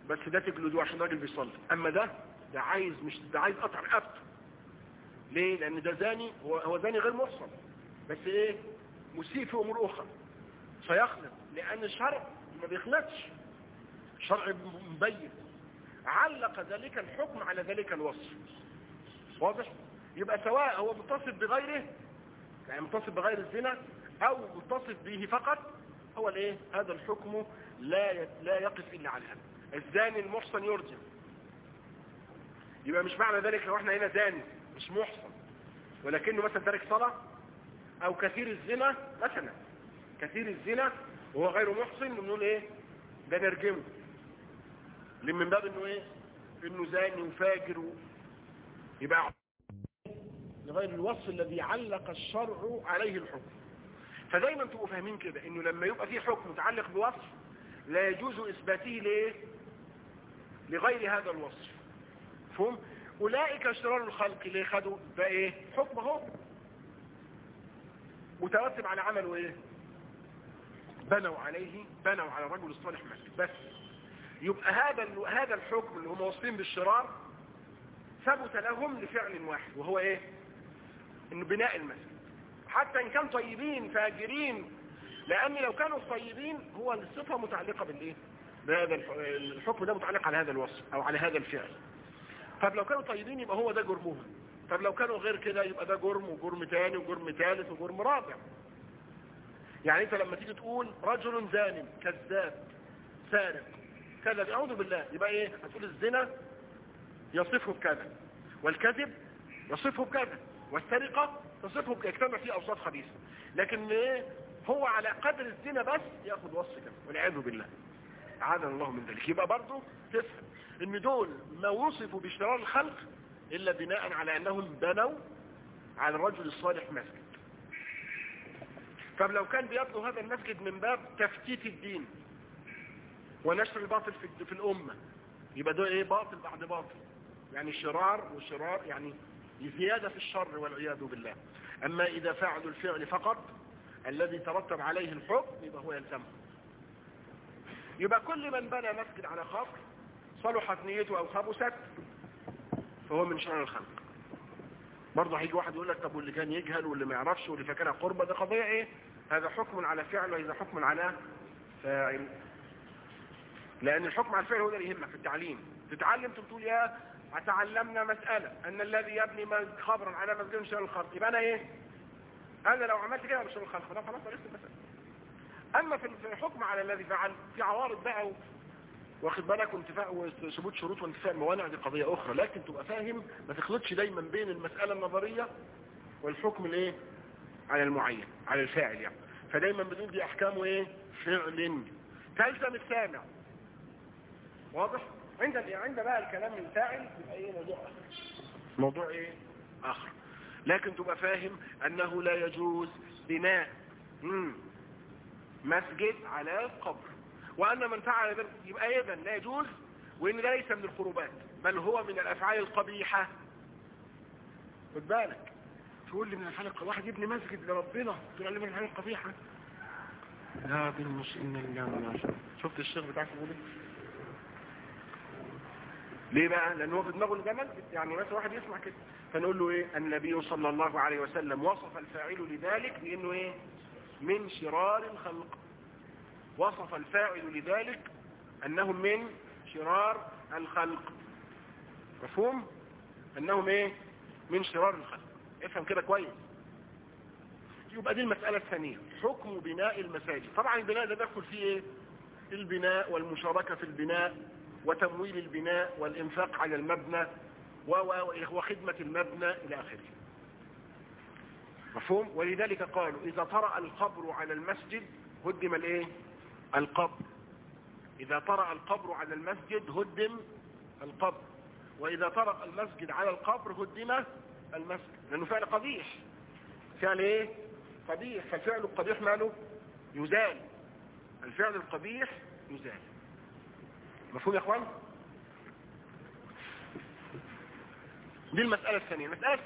بس ده تجلده عشان راجل بيصلي. اما ده عايز، مش ده عايز قطع رقبته. ليه؟ لان ده زاني، هو زاني غير محصن، بس ايه؟ مسيء في امور اخرى فيخلط، لان الشرع ما بيخلطش، الشرع مبين، علق ذلك الحكم على ذلك الوصف. واضح؟ يبقى سواء هو متصف بغيره، يعني متصف بغير الزنا، او متصف به فقط، هو الايه؟ هذا الحكم لا يقف الا على هذا. الزاني المحصن يرجم. يبقى مش معنى ذلك لو احنا هنا زاني مش محصن ولكنه مثلا تارك صلاة، او كثير الزنا مثلا، كثير الزنا وهو غير محصن، بنقول ايه؟ ده نرجمه، من باب انه ايه؟ انه زاني وفاجر يبقى لغير الوصف الذي علق الشرع عليه الحكم. فدايما تبقوا فاهمين كده، انه لما يبقى في حكم متعلق بوصف لا يجوز اثباته ليه؟ لغير هذا الوصف. فهم؟ اولئك شرار الخلق اللي خدوا ده ايه؟ حكم اهو مترتب على عمله ايه؟ بنوا على الرجل الصالح مسجد. بس يبقى هذا الحكم اللي هم واصفين بالشرار ثبت لهم لفعل واحد، وهو ايه؟ انه بناء المسجد، حتى ان كانوا طيبين فاجرين، لان لو كانوا طيبين هو الصفه متعلقه بالايه؟ بهذا الحكم ده متعلق على هذا الوصف او على هذا الفعل. طب لو كانوا طيبين يبقى هو ده جرمهم، طب لو كانوا غير كده يبقى ده جرم وجرم ثاني وجرم ثالث وجرم رابع. يعني انت لما تيجي تقول رجل زان كذاب سارق كذب، اعوذ بالله، يبقى ايه؟ هتقول الزنا يصفه بكذا، والكذب يصفه بكذا، والسرقة تصفه يجتمع فيه اوصاف خبيثة، لكن ايه؟ هو على قدر الزنا بس ياخذ وصف كذا، والعياذ بالله، اعاذنا الله من ذلك. يبقى برضه تفهم ان دول ما وصفوا بشرار الخلق الا بناء على انهم بنوا على الرجل الصالح مسجد. طب لو كان بيبنوا هذا المسجد من باب تفتيت الدين ونشر الباطل في الامه، يبقى ده ايه؟ باطل بعد باطل، يعني شرار وشرار، يعني زياده في الشر والعياذ بالله. اما اذا فعلوا الفعل فقط الذي ترتب عليه الحكم يبقى هو يلزمه. يبقى كل من بنى مسجد على قبر صلحت نيته او خبثت فهو من شرار الخلق. برضه هيجي واحد يقول لك طب واللي كان يجهل واللي ما يعرفش واللي فاكرها قربة، ده قضيه ايه؟ هذا حكم على فعل وإذا حكم على فاعل. لأن الحكم على الفعل هو ده اللي يهمك في التعليم. تتعلم تقول يا تعلمنا مسألة أن الذي يبني خبرا على مسجد من شرار الخلق، يبقى أنا إيه؟ أنا لو عملت كده من شرار الخلق ده خلاص عرفت المسألة. أما في الحكم على الذي فعل في عوارض بقى واخد بالك، وانتفاء وثبوت شروط وانتفاء موانع، دي قضية أخرى. لكن تبقى فاهم ما تخلطش دايما بين المسألة النظرية والحكم الايه؟ على المعين، على الفاعل يعني. فدايما بنقول دي احكامه ايه؟ فعل تلزم السامع. واضح؟ عند بقى الكلام الفاعل يبقى ايه؟ موضوع ايه اخر. لكن تبقى فاهم انه لا يجوز بناء مسجد على قبر، وان من فعل ذلك يبقى اذا لا يجوز، وان ده ليس من القربات بل هو من الافعال القبيحة. خد بالك، تقول لي من الحلقة واحد يبني مسجد لربنا تقول لي من الحلقة القبيحة؟ لا بالمش إن الجنة. شفت الشيخ بتاعك يقول ليه بقى؟ لأنه هو في دماغه الجمل. يعني مثلا واحد يسمع كده فنقول له ايه؟ النبي صلى الله عليه وسلم وصف الفاعل لذلك بأنه ايه؟ من شرار الخلق. وصف الفاعل لذلك أنهم من شرار الخلق. مفهوم؟ أنهم ايه؟ من شرار الخلق. افهم كده كويس. يبقى دي المسألة الثانية، حكم بناء المساجد. طبعا البناء ده دخل فيه ايه؟ البناء والمشاركة في البناء وتمويل البناء والإنفاق على المبنى وخدمة المبنى إلى آخره. مفهوم؟ ولذلك قالوا إذا طرأ القبر على المسجد هدم الايه؟ القبر. إذا طرأ القبر على المسجد هدم القبر، وإذا طرأ المسجد على القبر هدم المسجد، لأنه فعل قبيح. فعل ايه؟ قبيح. فالفعل القبيح ماله؟ يزال. الفعل القبيح يزال. مفهوم يا اخوان؟ دي المسألة الثانية.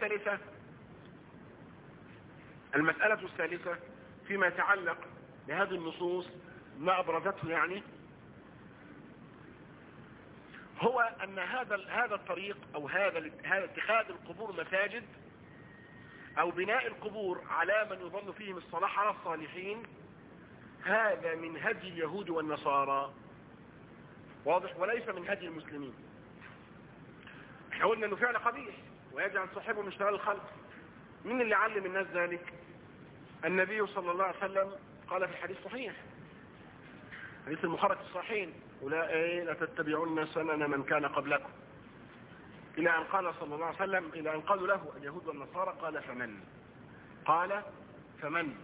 المسألة الثالثة فيما يتعلق بهذه النصوص ما أبرزته، يعني هو أن هذا الطريق أو هذا اتخاذ القبور مساجد أو بناء القبور على من يظن فيهم الصلاح على الصالحين، هذا من هدي اليهود والنصارى، واضح، وليس من هدي المسلمين. احنا قلنا انه فعل قبيح ويجعل صاحبه من شرار الخلق. مين اللي علم الناس ذلك؟ النبي صلى الله عليه وسلم قال في الحديث الصحيح، حديث المخرج الصحيحين: لا تتبعون سنن من كان قبلكم، إلى أن قال صلى الله عليه وسلم، إلى أن قالوا له اليهود والنصارى: قال فمن.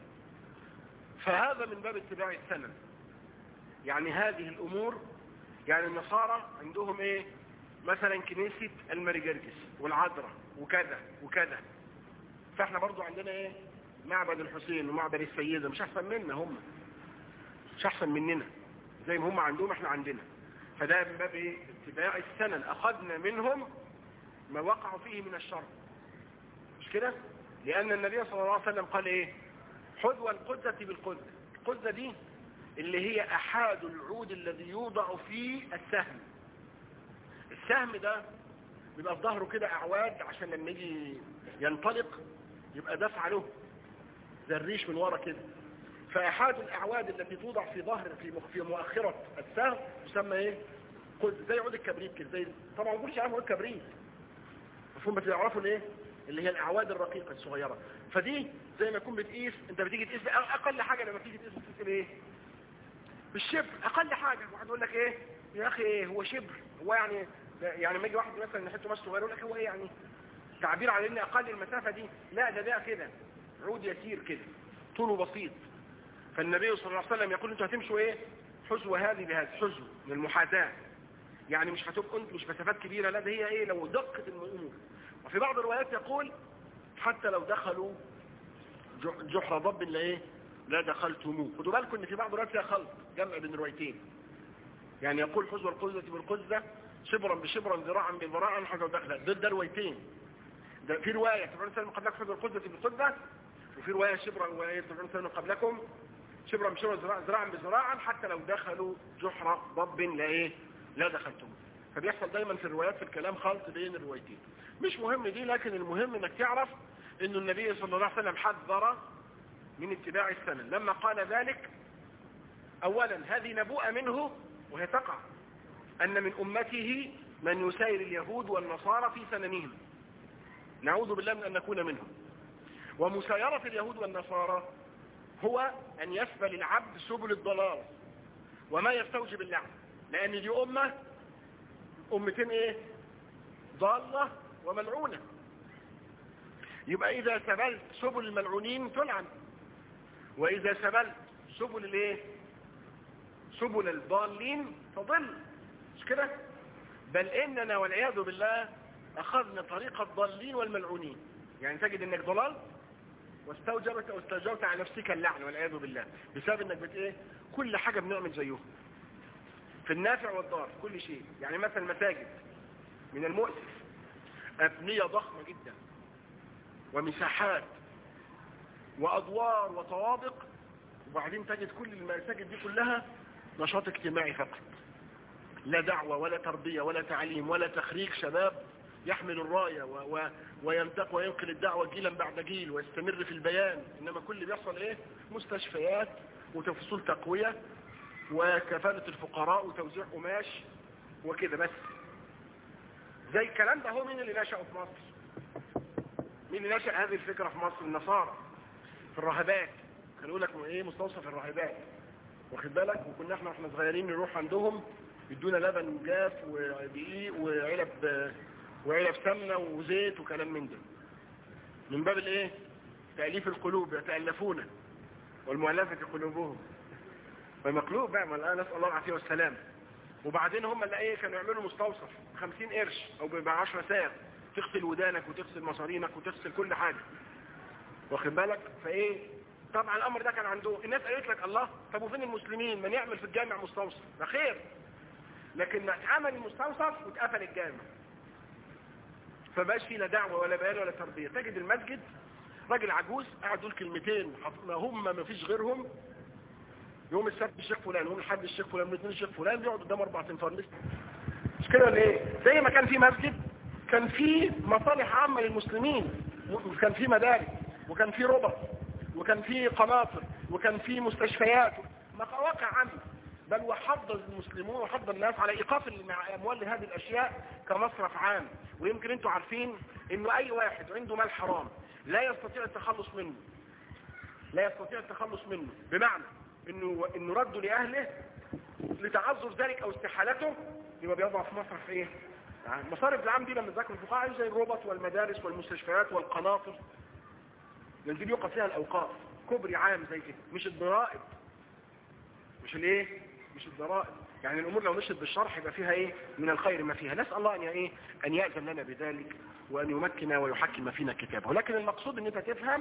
فهذا من باب اتباع السنن. يعني هذه الأمور، يعني النصارى عندهم ايه؟ مثلا كنيسة المريجرجس والعذراء وكذا وكذا، فاحنا برضو عندنا ايه؟ معبد الحسين ومعبد السيدة. مش احسن منا هم، مش احسن مننا، زي ما هم عندهم احنا عندنا. فده من باب ايه؟ اتباع السنن. اخذنا منهم ما وقعوا فيه من الشر، مش كده؟ لان النبي صلى الله عليه وسلم قال ايه؟ حذو القدة بالقدة. القدة دي اللي هي احاد العود الذي يوضع فيه السهم. السهم ده بيبقى في ظهره كده اعواد عشان لما يجي ينطلق يبقى دفع له زي الريش من ورا كده. فاحاد الاعواد التي توضع في ظهر في مؤخرة السهم تسمى ايه؟ قدة. زي عود الكبريت كده، زي طبعا ما بقولش عارف عود الكبريت، مفهوم؟ بس تعرفوا الايه اللي هي الاعواد الرقيقة الصغيرة. فدي زي ما يكون بتقيس، انت بتيجي تقيس اقل حاجة لما تيجي تقيس بتقيس ايه؟ بالشبر. اقل حاجة. واحد يقول لك ايه يا اخي ايه هو شبر؟ هو يعني لما يجي واحد مثلا نحطه مش صغير يقول لك هو ايه يعني تعبير على ان اقل المسافة دي؟ لا، ده كده عود يسير كده طوله بسيط. فالنبي صلى الله عليه وسلم يقول انتوا هتمشوا ايه؟ حذو هذه بهذه، حذو من المحاذاة، يعني مش هتبقوا انتوا مش مسافات كبيرة، لا ده هي ايه لو دقت الامور. وفي بعض الروايات يقول حتى لو دخلوا جحر ضب لا دخلتموه. خدوا بالكم ان في بعض الروايات فيها خلط، جمع بين روايتين. يعني يقول حذو القزة بالقزة، شبرا بشبرا، ذراعا بذراع، حذو دخل. ده روايتين. ده في رواية تبعون سلم قبلكم حذو القزة بالقزة، وفي رواية شبرا تبعون سلم قبلكم شبرا بشبرا، ذراعا بذراعا، حتى لو دخلوا جحر ضب لا دخلتموه. فبيحصل دايما في الروايات في الكلام خلط بين الروايتين. مش مهم دي، لكن المهم انك تعرف ان النبي صلى الله عليه وسلم حذر من اتباع السنن. لما قال ذلك، اولا هذه نبوءة منه وهي تقع، ان من امته من يساير اليهود والنصارى في سننهم، نعوذ بالله من ان نكون منهم. ومسايرة اليهود والنصارى هو ان يسبل العبد سبل الضلال وما يستوجب اللعن، لان دي امتين ايه؟ ضالة وملعونة. يبقى اذا سبلت سبل الملعونين تلعن، واذا سبلت سبل الضالين تضل، مش كده؟ بل اننا والعياذ بالله اخذنا طريق الضالين والملعونين. يعني تجد انك ضلال واستوجبت على نفسك اللعن والعياذ بالله بسبب انك كل حاجة بنعمل زيهم في النافع والضار، كل شيء. يعني مثلا المساجد من المؤسف أبنية ضخمة جدا ومساحات وأدوار وطوابق، وبعدين تجد كل المساجد دي كلها نشاط اجتماعي فقط، لا دعوة ولا تربية ولا تعليم ولا تخريج شباب يحمل الراية وينتق وينقل الدعوة جيلا بعد جيل ويستمر في البيان. إنما كل اللي بيحصل مستشفيات وتفصيل تقوية وكفالة الفقراء وتوزيع قماش وكده بس. زي الكلام ده هو مين اللي نشأه في مصر؟ مين اللي نشأ هذه الفكرة في مصر؟ النصارى في الراهبات. كانوا يقول لك مستوصف الراهبات، واخد بالك؟ وكنا احنا صغيرين نروح عندهم يدونا لبن جاف ودقيق وعلب سمنة وزيت وكلام من ده، من باب تأليف القلوب، يتألفون والمؤلفة قلوبهم. فمقلوب بقى، الآن نسأل الله العافية والسلام. وبعدين هم اللي كانوا يعملوا مستوصف 50 قرش او ب10 ساغ، تغسل ودانك وتغسل مصارينك وتغسل كل حاجة، واخد بالك؟ طبعا الامر ده كان عنده. الناس قالت لك الله، طب وفين المسلمين؟ من يعمل في الجامع مستوصف ده خير، لكن اتعمل المستوصف واتقفل الجامع، فبقاش فيه لا دعوة ولا بيان ولا تربية. تجد المسجد راجل عجوز قاعد يقول كلمتين ما فيش غيرهم، يوم السبت الشيخ فلان، يوم الحد الشيخ فلان، يوم الاثنين الشيخ فلان، بيقعد قدام 4 تنفار لسه، مش مش كده ولا ايه؟ زي ما كان في مسجد كان في مصالح عامة للمسلمين، وكان في مدارس، وكان في ربط، وكان في قناطر، وكان في مستشفيات، مواقع عامة. بل وحض المسلمون وحض الناس على ايقاف اموال هذه الاشياء كمصرف عام. ويمكن انتم عارفين انه اي واحد عنده مال حرام لا يستطيع التخلص منه، لا يستطيع التخلص منه، بمعنى انه رده لاهله لتعذر ذلك او استحالته، يبقى بيضع في مصرف ايه؟ المصارف العام دي لما ذكروا الفقهاء زي الربط والمدارس والمستشفيات والقناطر، دي بيوقف فيها الاوقاف، كوبري عام زي كده، مش الضرائب، مش الايه؟ مش الضرائب. يعني الامور لو مشت بالشرح يبقى فيها ايه؟ من الخير ما فيها. نسال الله ان يأذن لنا بذلك وان يمكن ويحكم فينا كتابه. ولكن المقصود ان انت تفهم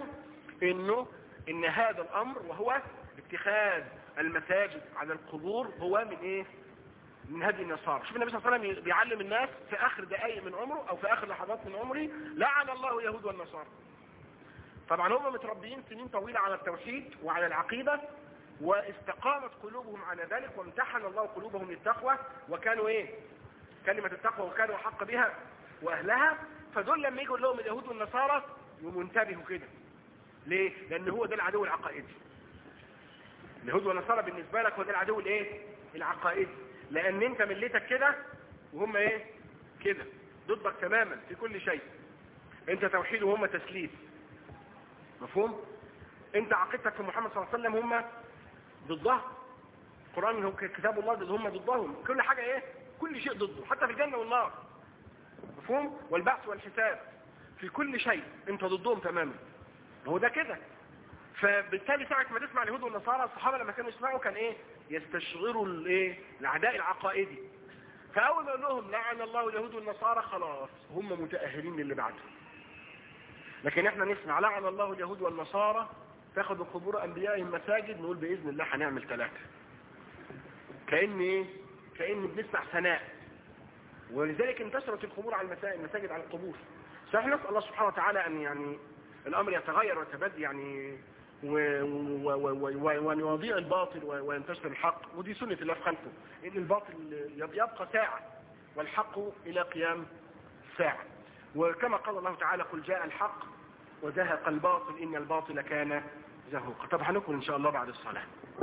ان هذا الامر وهو اتخاذ المساجد على القبور هو من ايه؟ من هدي النصارى. شوف النبي صلى الله عليه وسلم بيعلم الناس في اخر دقائق من عمره او في اخر لحظات من عمره: لعن الله اليهود والنصارى. طبعا هم متربيين سنين طويلة على التوحيد وعلى العقيدة، واستقامت قلوبهم على ذلك، وامتحن الله قلوبهم للتقوى، وكانوا ايه؟ كلمة التقوى وكانوا حق بها واهلها. فدول لما يجوا لهم اليهود والنصارى ينتبهوا كده. ليه؟ لان هو ده العدو العقائدي. اليهود والنصارى بالنسبة لك هو ده العدو الايه؟ العقائدي. لان انت ملتك كده وهم ايه؟ كده، ضدك تماما في كل شيء. انت توحيد وهم تسليم. مفهوم؟ انت عقيدتك في محمد صلى الله عليه وسلم هم ضدها. القرآن هو كتاب الله هم ضدهم. كل حاجة ايه؟ كل شيء ضده، حتى في الجنة والنار. مفهوم؟ والبعث والحساب في كل شيء انت ضدهم تماما. هو ده كده. فبالتالي ساعة ما تسمع اليهود والنصارى، الصحابة لما كانوا يسمعوا كان ايه؟ يستشعروا الايه؟ العداء العقائدي. فاول ما يقول لهم لعن الله اليهود والنصارى، خلاص هم متأهلين للي بعده. لكن احنا نسمع لعن الله اليهود والنصارى تاخذوا قبور انبيائهم مساجد، نقول باذن الله هنعمل 3. كأن بنسمع ثناء. ولذلك انتشرت القبور على المساجد على القبور. فاحنا نسال الله سبحانه وتعالى ان الامر يتغير ويتبدل وان يضيع الباطل وينتشر الحق. ودي سنه الله في خلقه، ان الباطل يبقى ساعه والحق الى قيام الساعه. وكما قال الله تعالى: قل جاء الحق وزهق الباطل إن الباطل كان زهوقا. طب هنكمل إن شاء الله بعد الصلاة.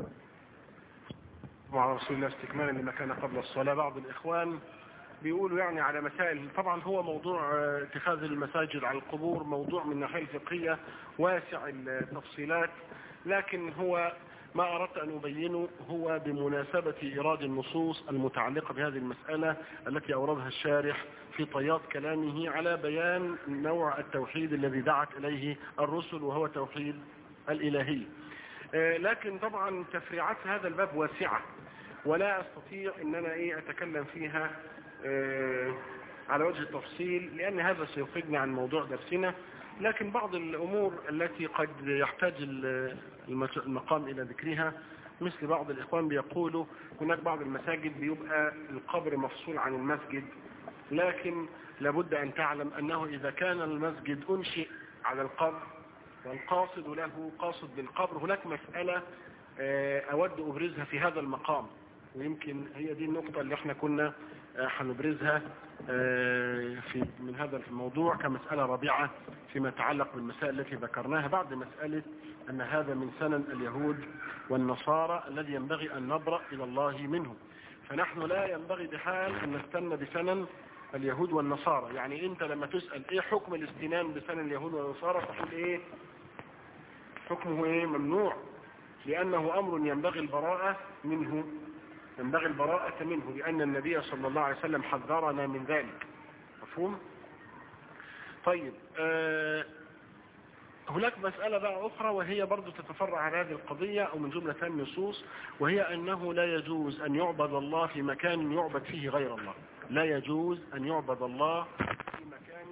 وعلى رسول الله استكمالا لما كان قبل الصلاة. بعض الإخوان بيقولوا على مسائل. طبعا هو موضوع اتخاذ المساجد على القبور موضوع من الناحية الفقهية واسع التفصيلات، لكن هو ما أردت أن أبينه هو بمناسبة إيراد النصوص المتعلقة بهذه المسألة التي أوردها الشارح في طيات كلامه على بيان نوع التوحيد الذي دعت إليه الرسل، وهو توحيد الإلهي. لكن طبعا تفريعات هذا الباب واسعة ولا أستطيع أن أنا أتكلم فيها على وجه التفصيل، لأن هذا سيخرجنا عن موضوع درسنا. لكن بعض الأمور التي قد يحتاج المقام إلى ذكرها، مثل بعض الإخوان بيقولوا هناك بعض المساجد بيبقى القبر مفصول عن المسجد، لكن لابد أن تعلم أنه إذا كان المسجد أنشئ على القبر والقاصد له قاصد بالقبر، هناك مسألة أود أبرزها في هذا المقام، ويمكن هي دي النقطة اللي احنا كنا هنبرزها من هذا الموضوع كمسألة رابعة فيما يتعلق بالمسائل التي ذكرناها، بعد مسألة أن هذا من سنن اليهود والنصارى الذي ينبغي أن نبرأ إلى الله منه. فنحن لا ينبغي بحال أن نستنى بسنن اليهود والنصارى. يعني أنت لما تسأل إيه حكم الاستنان بسنن اليهود والنصارى تقول إيه حكمه؟ إيه؟ ممنوع، لأنه أمر ينبغي البراءة منه، ينبغي البراءة منه، لأن النبي صلى الله عليه وسلم حذرنا من ذلك. مفهوم؟ طيب هناك مسألة بقى أخرى وهي برضو تتفرع على هذه القضية أو من جملة النصوص، وهي أنه لا يجوز أن يعبد الله في مكان يعبد فيه غير الله. لا يجوز أن يعبد الله في مكان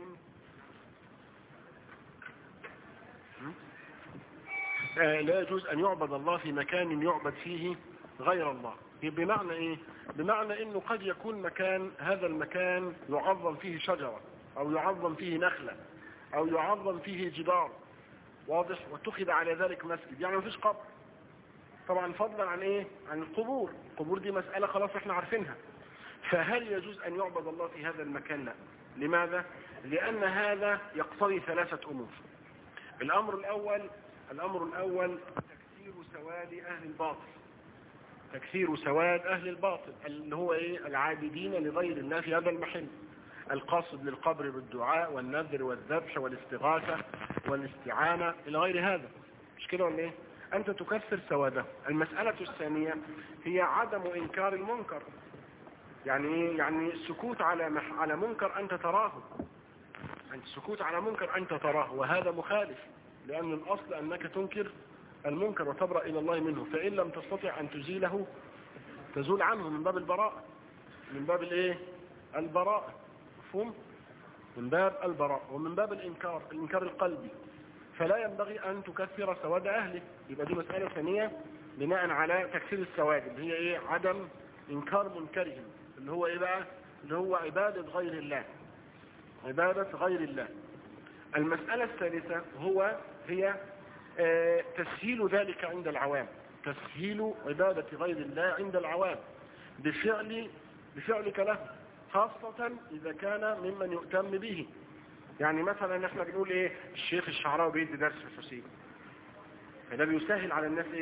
لا يجوز أن يعبد الله في مكان يعبد فيه غير الله. بمعنى إيه؟ بمعنى إنه قد يكون مكان، هذا المكان يعظم فيه شجرة أو يعظم فيه نخلة أو يعظم فيه جدار، واضح، واتخذ على ذلك مسجد، يعني مفيش قبر. طبعا فضلا عن إيه؟ عن القبور. القبور دي مسألة خلاص احنا عارفينها. فهل يجوز أن يعبد الله في هذا المكان؟ لا. لماذا؟ لأن هذا يقتضي ثلاثة أمور. الأمر الأول تكثير سواد أهل الباطل، تكثير سواد أهل الباطل اللي هو العابدين لغير الله في هذا المحل، القاصد للقبر بالدعاء والنذر والذبح والاستغاثة والاستعانة إلى غير هذا. مش كده ولا ايه؟ أنت تكثر سواده. المسألة الثانية هي عدم إنكار المنكر. يعني السكوت على منكر أنت تراه، السكوت على منكر أنت تراه، وهذا مخالف، لأن الأصل أنك تنكر المنكر وتبرأ إلى الله منه، فإن لم تستطع أن تزيله تزول عنه من باب البراءة، من باب البراءة، مفهوم؟ من باب البراءة ومن باب الإنكار القلبي. فلا ينبغي أن تكثر سواد أهله. يبقى دي مسألة ثانية بناء على تكثير السواد، اللي هي عدم إنكار منكرهم، اللي هو بقى؟ اللي هو عبادة غير الله، عبادة غير الله. المسألة الثالثة هي تسهيل ذلك عند العوام، تسهيل عبادة غير الله عند العوام بفعلك له، خاصة إذا كان ممن يؤتم به. يعني مثلا احنا بنقول الشيخ الشعراوي بيدي درس في الحسين، فده بيسهل على الناس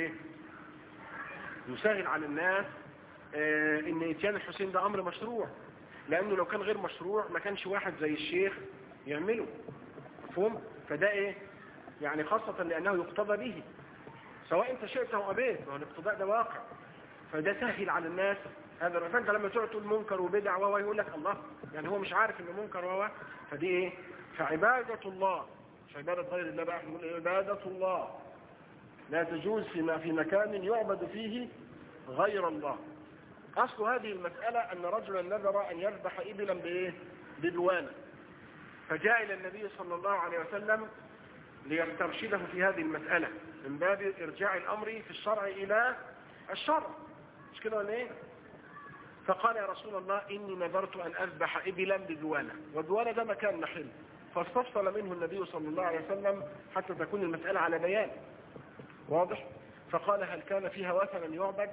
يسهل على الناس ان اتيان الحسين ده امر مشروع، لانه لو كان غير مشروع ما كانش واحد زي الشيخ يعمله، مفهوم؟ فده يعني خاصة لانه يقتضى به، سواء انت شئت او ابيت، والاقتضاء ده واقع. فده سهل على الناس هذا. فانت لما تقول منكر وبدع يقول لك الله، يعني هو مش عارف انه منكر فدي فعبادة الله، مش عبادة غير الله بقى، نقول عبادة الله لا تجوز في مكان يعبد فيه غير الله. أصل هذه المسألة أن رجلا نذر أن يذبح إبلا بدوانة، فجاء إلى النبي صلى الله عليه وسلم ليسترشده في هذه المسألة من باب إرجاع الأمر في الشرع إلى الشرع، مش كده ولا فقال يا رسول الله إني نذرت أن أذبح إبلا بدوانة، والدوانة ده مكان محل. فاستفصل منه النبي صلى الله عليه وسلم حتى تكون المسألة على بيان واضح. فقال هل كان فيها وثنا يعبد؟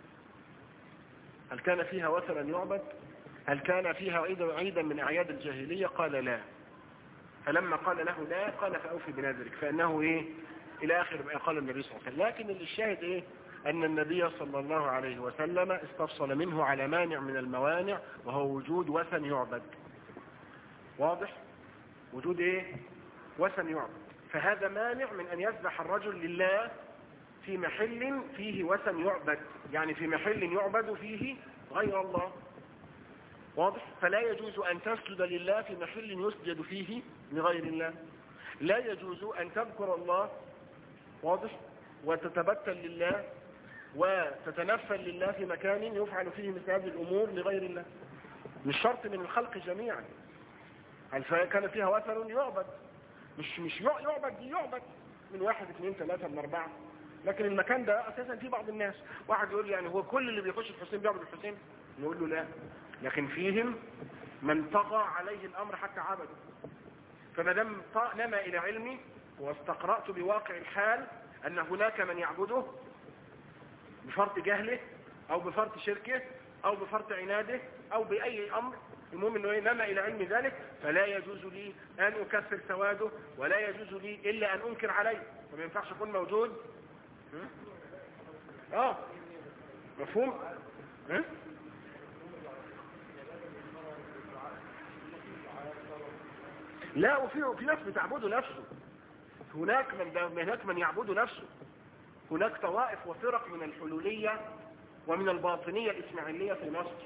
هل كان فيها وثنا يعبد؟ هل كان فيها عيدا من أعياد الجاهلية؟ قال لا. فلما قال له لا قال فأوفي بنذرك، فإنه إلى آخر ما قال النبي صلى الله عليه وسلم. لكن الشاهد أن النبي صلى الله عليه وسلم استفصل منه على مانع من الموانع، وهو وجود وثن يعبد. واضح؟ وجود وثن يعبد. فهذا مانع من أن يذبح الرجل لله في محل فيه وثن يعبد، يعني في محل يعبد فيه غير الله. واضح؟ فلا يجوز أن تسجد لله في محل يسجد فيه لغير الله. لا يجوز أن تذكر الله، واضح، وتتبتل لله وتتنفل لله في مكان يفعل فيه مثل هذه الأمور لغير الله. مش شرط من الخلق جميعا. هل كان فيها وثن يعبد؟ مش يعبد، دي يعبد من 1 2 3 من 4. لكن المكان ده أساسا فيه بعض الناس. واحد يقول يعني هو كل اللي بيخش الحسين بيعبد الحسين؟ نقول له لا، لكن فيهم من طغى عليه الأمر حتى عبده. فما دام نما إلى علمي واستقرأت بواقع الحال أن هناك من يعبده بفرط جهله أو بفرط شركه أو بفرط عناده أو بأي أمر، المهم أنه نما إلى علم ذلك، فلا يجوز لي أن أكثر سواده، ولا يجوز لي إلا أن أنكر عليه، وما ينفعش يكون موجود. مفهوم؟ لا، وفي ناس بتعبده نفسه، هناك من يعبد نفسه. هناك طوائف وفرق من الحلولية ومن الباطنية الإسماعيلية في مصر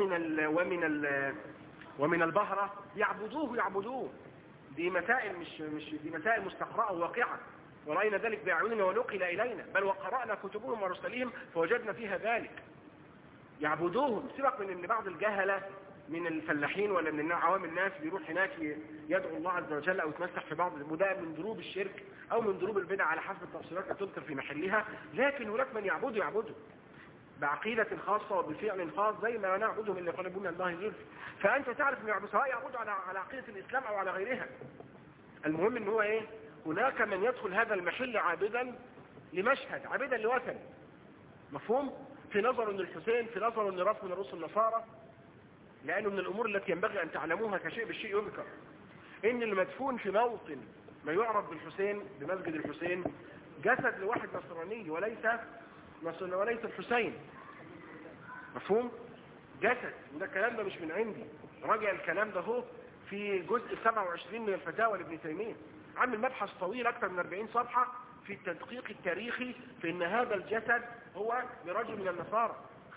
ومن البهرة يعبدوه. دي مسائل دي مسائل مستقرأة وواقعة، ورأينا ذلك بأعيننا ونقل إلينا، بل وقرأنا كتبهم ورسالهم فوجدنا فيها ذلك. يعبدوهم. سيبك من ان بعض الجهلة من الفلاحين ولا من عوام الناس بيروح هناك يدعو الله عز وجل او يتمسح في بعض، وده من دروب الشرك او من دروب البدع على حسب التفسيرات اللي تذكر في محلها. لكن هناك من يعبده بعقيدة خاصة وبفعل خاص، زي ما نعبدهم اللي يقربون الله زلفى. فانت تعرف ان سواء يعبدوا على عقيدة الاسلام او على غيرها. المهم ان هو هناك من يدخل هذا المحل عابدا لمشهد، عابدا لوثن. مفهوم؟ في نظر ان الحسين، في نظر ان راس من رؤوس النصارى، لأنه من الأمور التي ينبغي أن تعلموها كشيء بالشيء يذكر، إن المدفون في موطن ما يعرف بالحسين بمسجد الحسين جسد لواحد نصراني وليس الحسين. مفهوم؟ جسد. وده الكلام ده مش من عندي، راجع الكلام ده هو في جزء 27 من الفتاوى لابن تيمية، عامل مبحث طويل أكثر من 40 صفحة في التدقيق التاريخي في أن هذا الجسد هو لرجل من النصارى.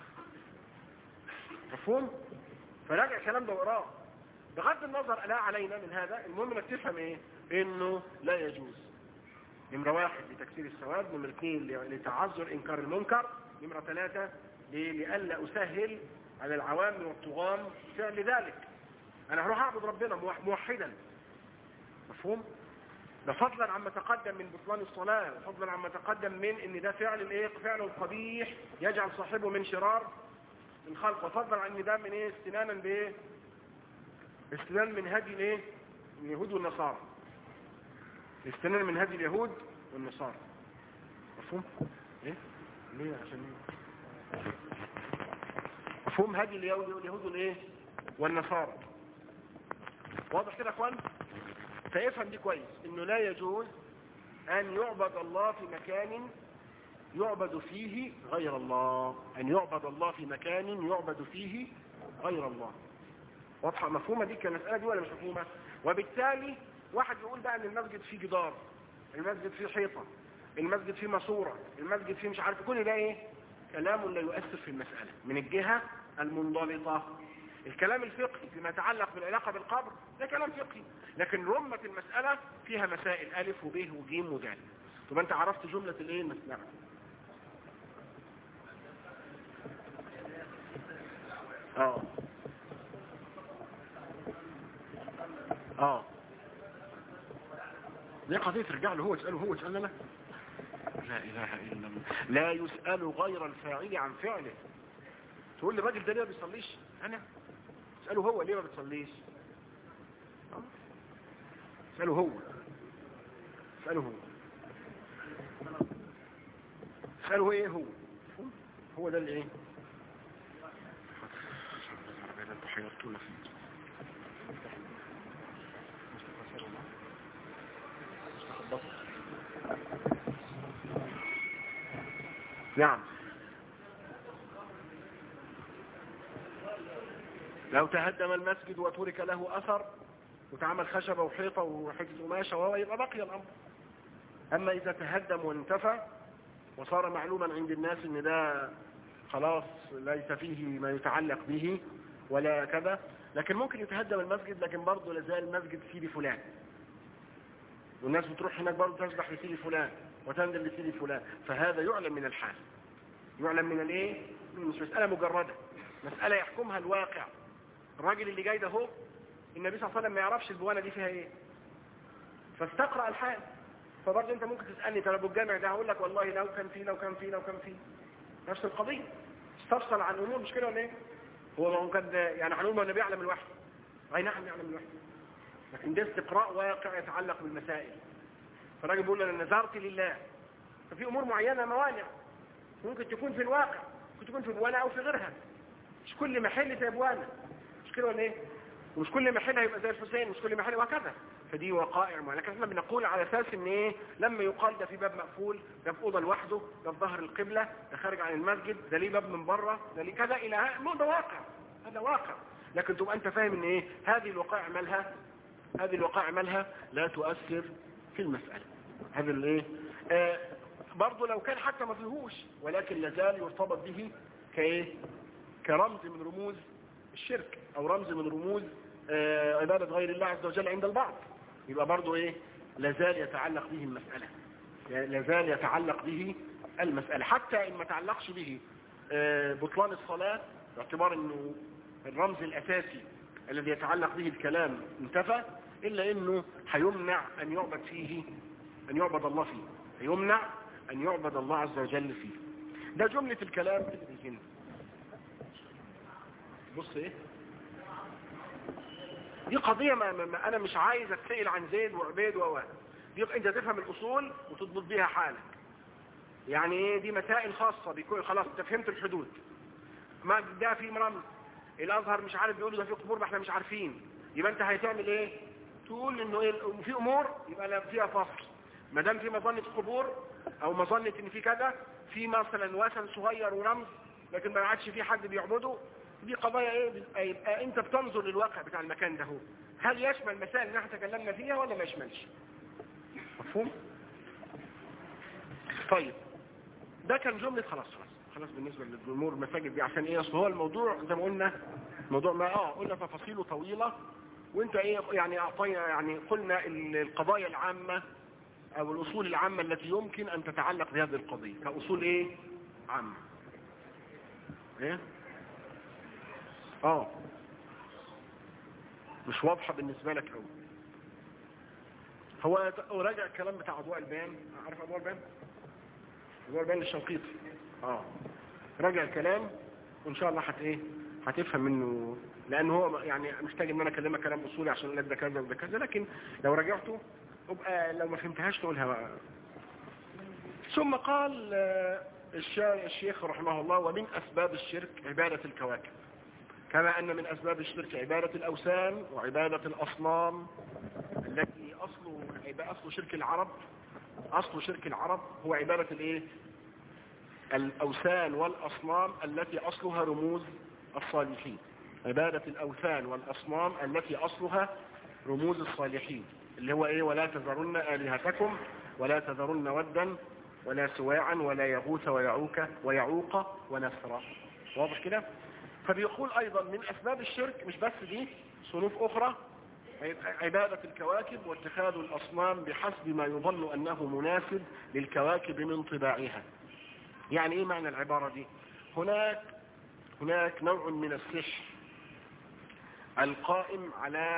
مفهوم؟ فراجع الكلام ده وراه. بغض النظر لا علينا من هذا، المهم انك تفهم ايه؟ انه لا يجوز. نمرة 1 لتكسير السواد، نمرة 2 لتعذر انكار المنكر، نمرة 3 لألا اسهل على العوام والطغام فعل ذلك. انا هروح اعبد ربنا موحدا. مفهوم؟ ده فضلا عما تقدم من بطلان الصلاة، وفضلا عما تقدم من ان ده فعل قبيح يجعل صاحبه من شرار الخلق، وفضلا عن ان ده من ايه؟ استنانا بايه؟ استنان من هدي الايه؟ اليهود والنصارى. استنان من هدي اليهود والنصارى. مفهوم؟ ايه؟ ليه؟ عشان مفهوم هدي اليهود والايه؟ والنصارى. واضح كده يا اخوان؟ فيفهم دي كويس، انه لا يجوز ان يعبد الله في مكان يعبد فيه غير الله، ان يعبد الله في مكان يعبد فيه غير الله. واضحه مفهومه دي كمساله دي ولا مش مفهومه؟ وبالتالي واحد يقول بقى ان المسجد فيه جدار، المسجد فيه حيطه، المسجد فيه ماسوره، المسجد فيه مش عارف، كل ده ايه؟ كلام لا يؤثر في المساله من الجهه المنضبطه. الكلام الفقهي فيما يتعلق بالعلاقه بالقبر ده كلام فقهي، لكن رمة المساله فيها مسائل الف وب وج ودال. طب انت عرفت جمله الايه المساله؟ دي قضية ترجع له هو، تسأله هو، تسألنا لا. لا إله إلا الله. لا يسأل غير الفاعل عن فعله. تقول لي الراجل ده ليه ما بيصليش؟ أنا تسأله هو ليه ما بيصليش؟ تسأله هو، تسأله هو، تسأله ايه هو ده اللي ايه؟ انتوا حيرتونا فيه. نعم. لو تهدم المسجد وترك له أثر وتعمل خشبة وحيطة وحجز قماشة وهو يبقى بقي الأمر. أما إذا تهدم وانتفى وصار معلوما عند الناس إن ده خلاص ليس فيه ما يتعلق به ولا كذا، لكن ممكن يتهدم المسجد لكن برضه لازال المسجد سيدي فلان، والناس بتروح هناك برضه تسبح لسيدي فلان وتنزل لسيدي فلان، فهذا يعلم من الحال، يعلم من الايه؟ مش مسألة مجردة، مسألة يحكمها الواقع. الراجل اللي جاي ده هو النبي صلى الله عليه وسلم ما يعرفش البوانة دي فيها ايه، فاستقرأ الحال. فبرضه انت ممكن تسألني طب ابو الجامع ده، هقول لك والله لو كان فيه نفس القضية، استفصل عن الامور، مش كده ولا ايه؟ هو كان يعني هنقول ما النبي يعلم الوحي، اي نعم يعلم الوحي، لكن ده استقراء واقع يتعلق بالمسائل. فالراجل بيقول انا نذرت لله، ففي امور معينة موانع ممكن تكون في الواقع، ممكن تكون في بوانا او في غيرها، مش كل محل زي بوانا، مش كده ولا ايه؟ ومش كل محل هيبقى زي الحسين، مش كل محل وهكذا. فدي وقائع معينة، لكن احنا بنقول على اساس ان ايه؟ لما يقال ده في باب مقفول، ده في اوضه لوحده، ده في ظهر القبلة، ده خارج عن المسجد، ده ليه باب من بره، ده ليه كذا الى ده واقع، هذا واقع. لكن تبقى انت فاهم ان ايه؟ هذه الوقائع مالها لا تؤثر في المسألة. هذا الايه؟ برضه لو كان حتى ما فيهوش، ولكن لازال يرتبط به كايه؟ كرمز من رموز الشرك او رمز من رموز عبادة غير الله عز وجل عند البعض، يبقى برضه ايه؟ لازال يتعلق به المسألة، لازال يتعلق به المسألة، حتى ان ما تعلقش به بطلان الصلاة، باعتبار انه الرمز الاساسي الذي يتعلق به الكلام انتفى، الا انه هيمنع ان يعبد فيه، ان يعبد الله فيه، هيمنع ان يعبد الله عز وجل فيه. ده جملة الكلام اللي بيجينا. بص ايه؟ دي قضية ما انا مش عايز اتسأل عن زيد وعبيد دي انت تفهم الاصول وتضبط بيها حالك. يعني ايه؟ دي مسائل خاصة بيكون خلاص انت فهمت الحدود، ما ده في رمز، الازهر مش عارف بيقولوا ده في قبور، ما احنا مش عارفين. يبقى انت هتعمل ايه؟ تقول انه ايه في امور يبقى لا فيها فصل، ما دام في مظنه قبور او مظنه ان في كذا، في مثلا وثن صغير ورمز لكن ما عادش في حد بيعبده، دي قضايا ايه؟ يبقى انت بتنظر للواقع بتاع المكان ده، هو هل يشمل المسائل اللي احنا تكلمنا فيها ولا ما يشملش؟ مفهوم؟ طيب ده كان جمله. خلاص بالنسبه للامور المساجد دي، عشان ايه؟ اصل هو الموضوع زي ما قلنا موضوع ما قلنا تفاصيله طويله، وانت ايه يعني اعطينا يعني قلنا القضايا العامه او الاصول العامه التي يمكن ان تتعلق بهذه القضيه كاصول ايه عامه. ايه مش واضحه بالنسبه لك قوي. هو راجع الكلام بتاع اضواء البيان. عارف اضواء البيان؟ اضواء البيان للشنقيطي. راجع الكلام وان شاء الله هتفهم منه، لان هو يعني محتاج ان انا اكلمك كلام اصولي عشان اقول لك ده كذا وده كذا، لكن لو راجعته ابقى لو ما فهمتهاش تقولها بقى. ثم قال الشيخ رحمه الله: ومن اسباب الشرك عبادة الكواكب، كما ان من اسباب الشرك عبادة الاوثان وعبادة الاصنام التي اصل شرك العرب. اصل شرك العرب هو عبادة الايه؟ الاوثان والاصنام التي اصلها رموز الصالحين. عبادة الاوثان والاصنام التي اصلها رموز الصالحين، اللي هو ايه؟ ولا تذرن آلهتكم ولا تذرن ودا ولا سواعا ولا يغوث ويعوق ونسرا. واضح كده؟ فبيقول ايضا من اسباب الشرك مش بس دي، صنوف اخرى: عبادة الكواكب واتخاذ الاصنام بحسب ما يظن انه مناسب للكواكب من طباعها. يعني ايه معنى العبارة دي؟ هناك نوع من السحر القائم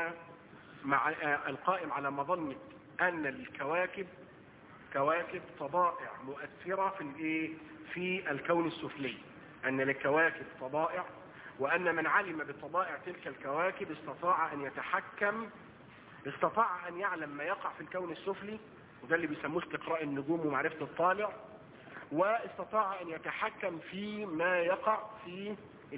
على مظنة ان الكواكب طبائع مؤثرة في الكون السفلي، ان للكواكب طبائع، وان من علم بطبائع تلك الكواكب استطاع ان يعلم ما يقع في الكون السفلي، وده اللي بيسموه استقراء النجوم ومعرفة الطالع، واستطاع ان يتحكم في ما يقع في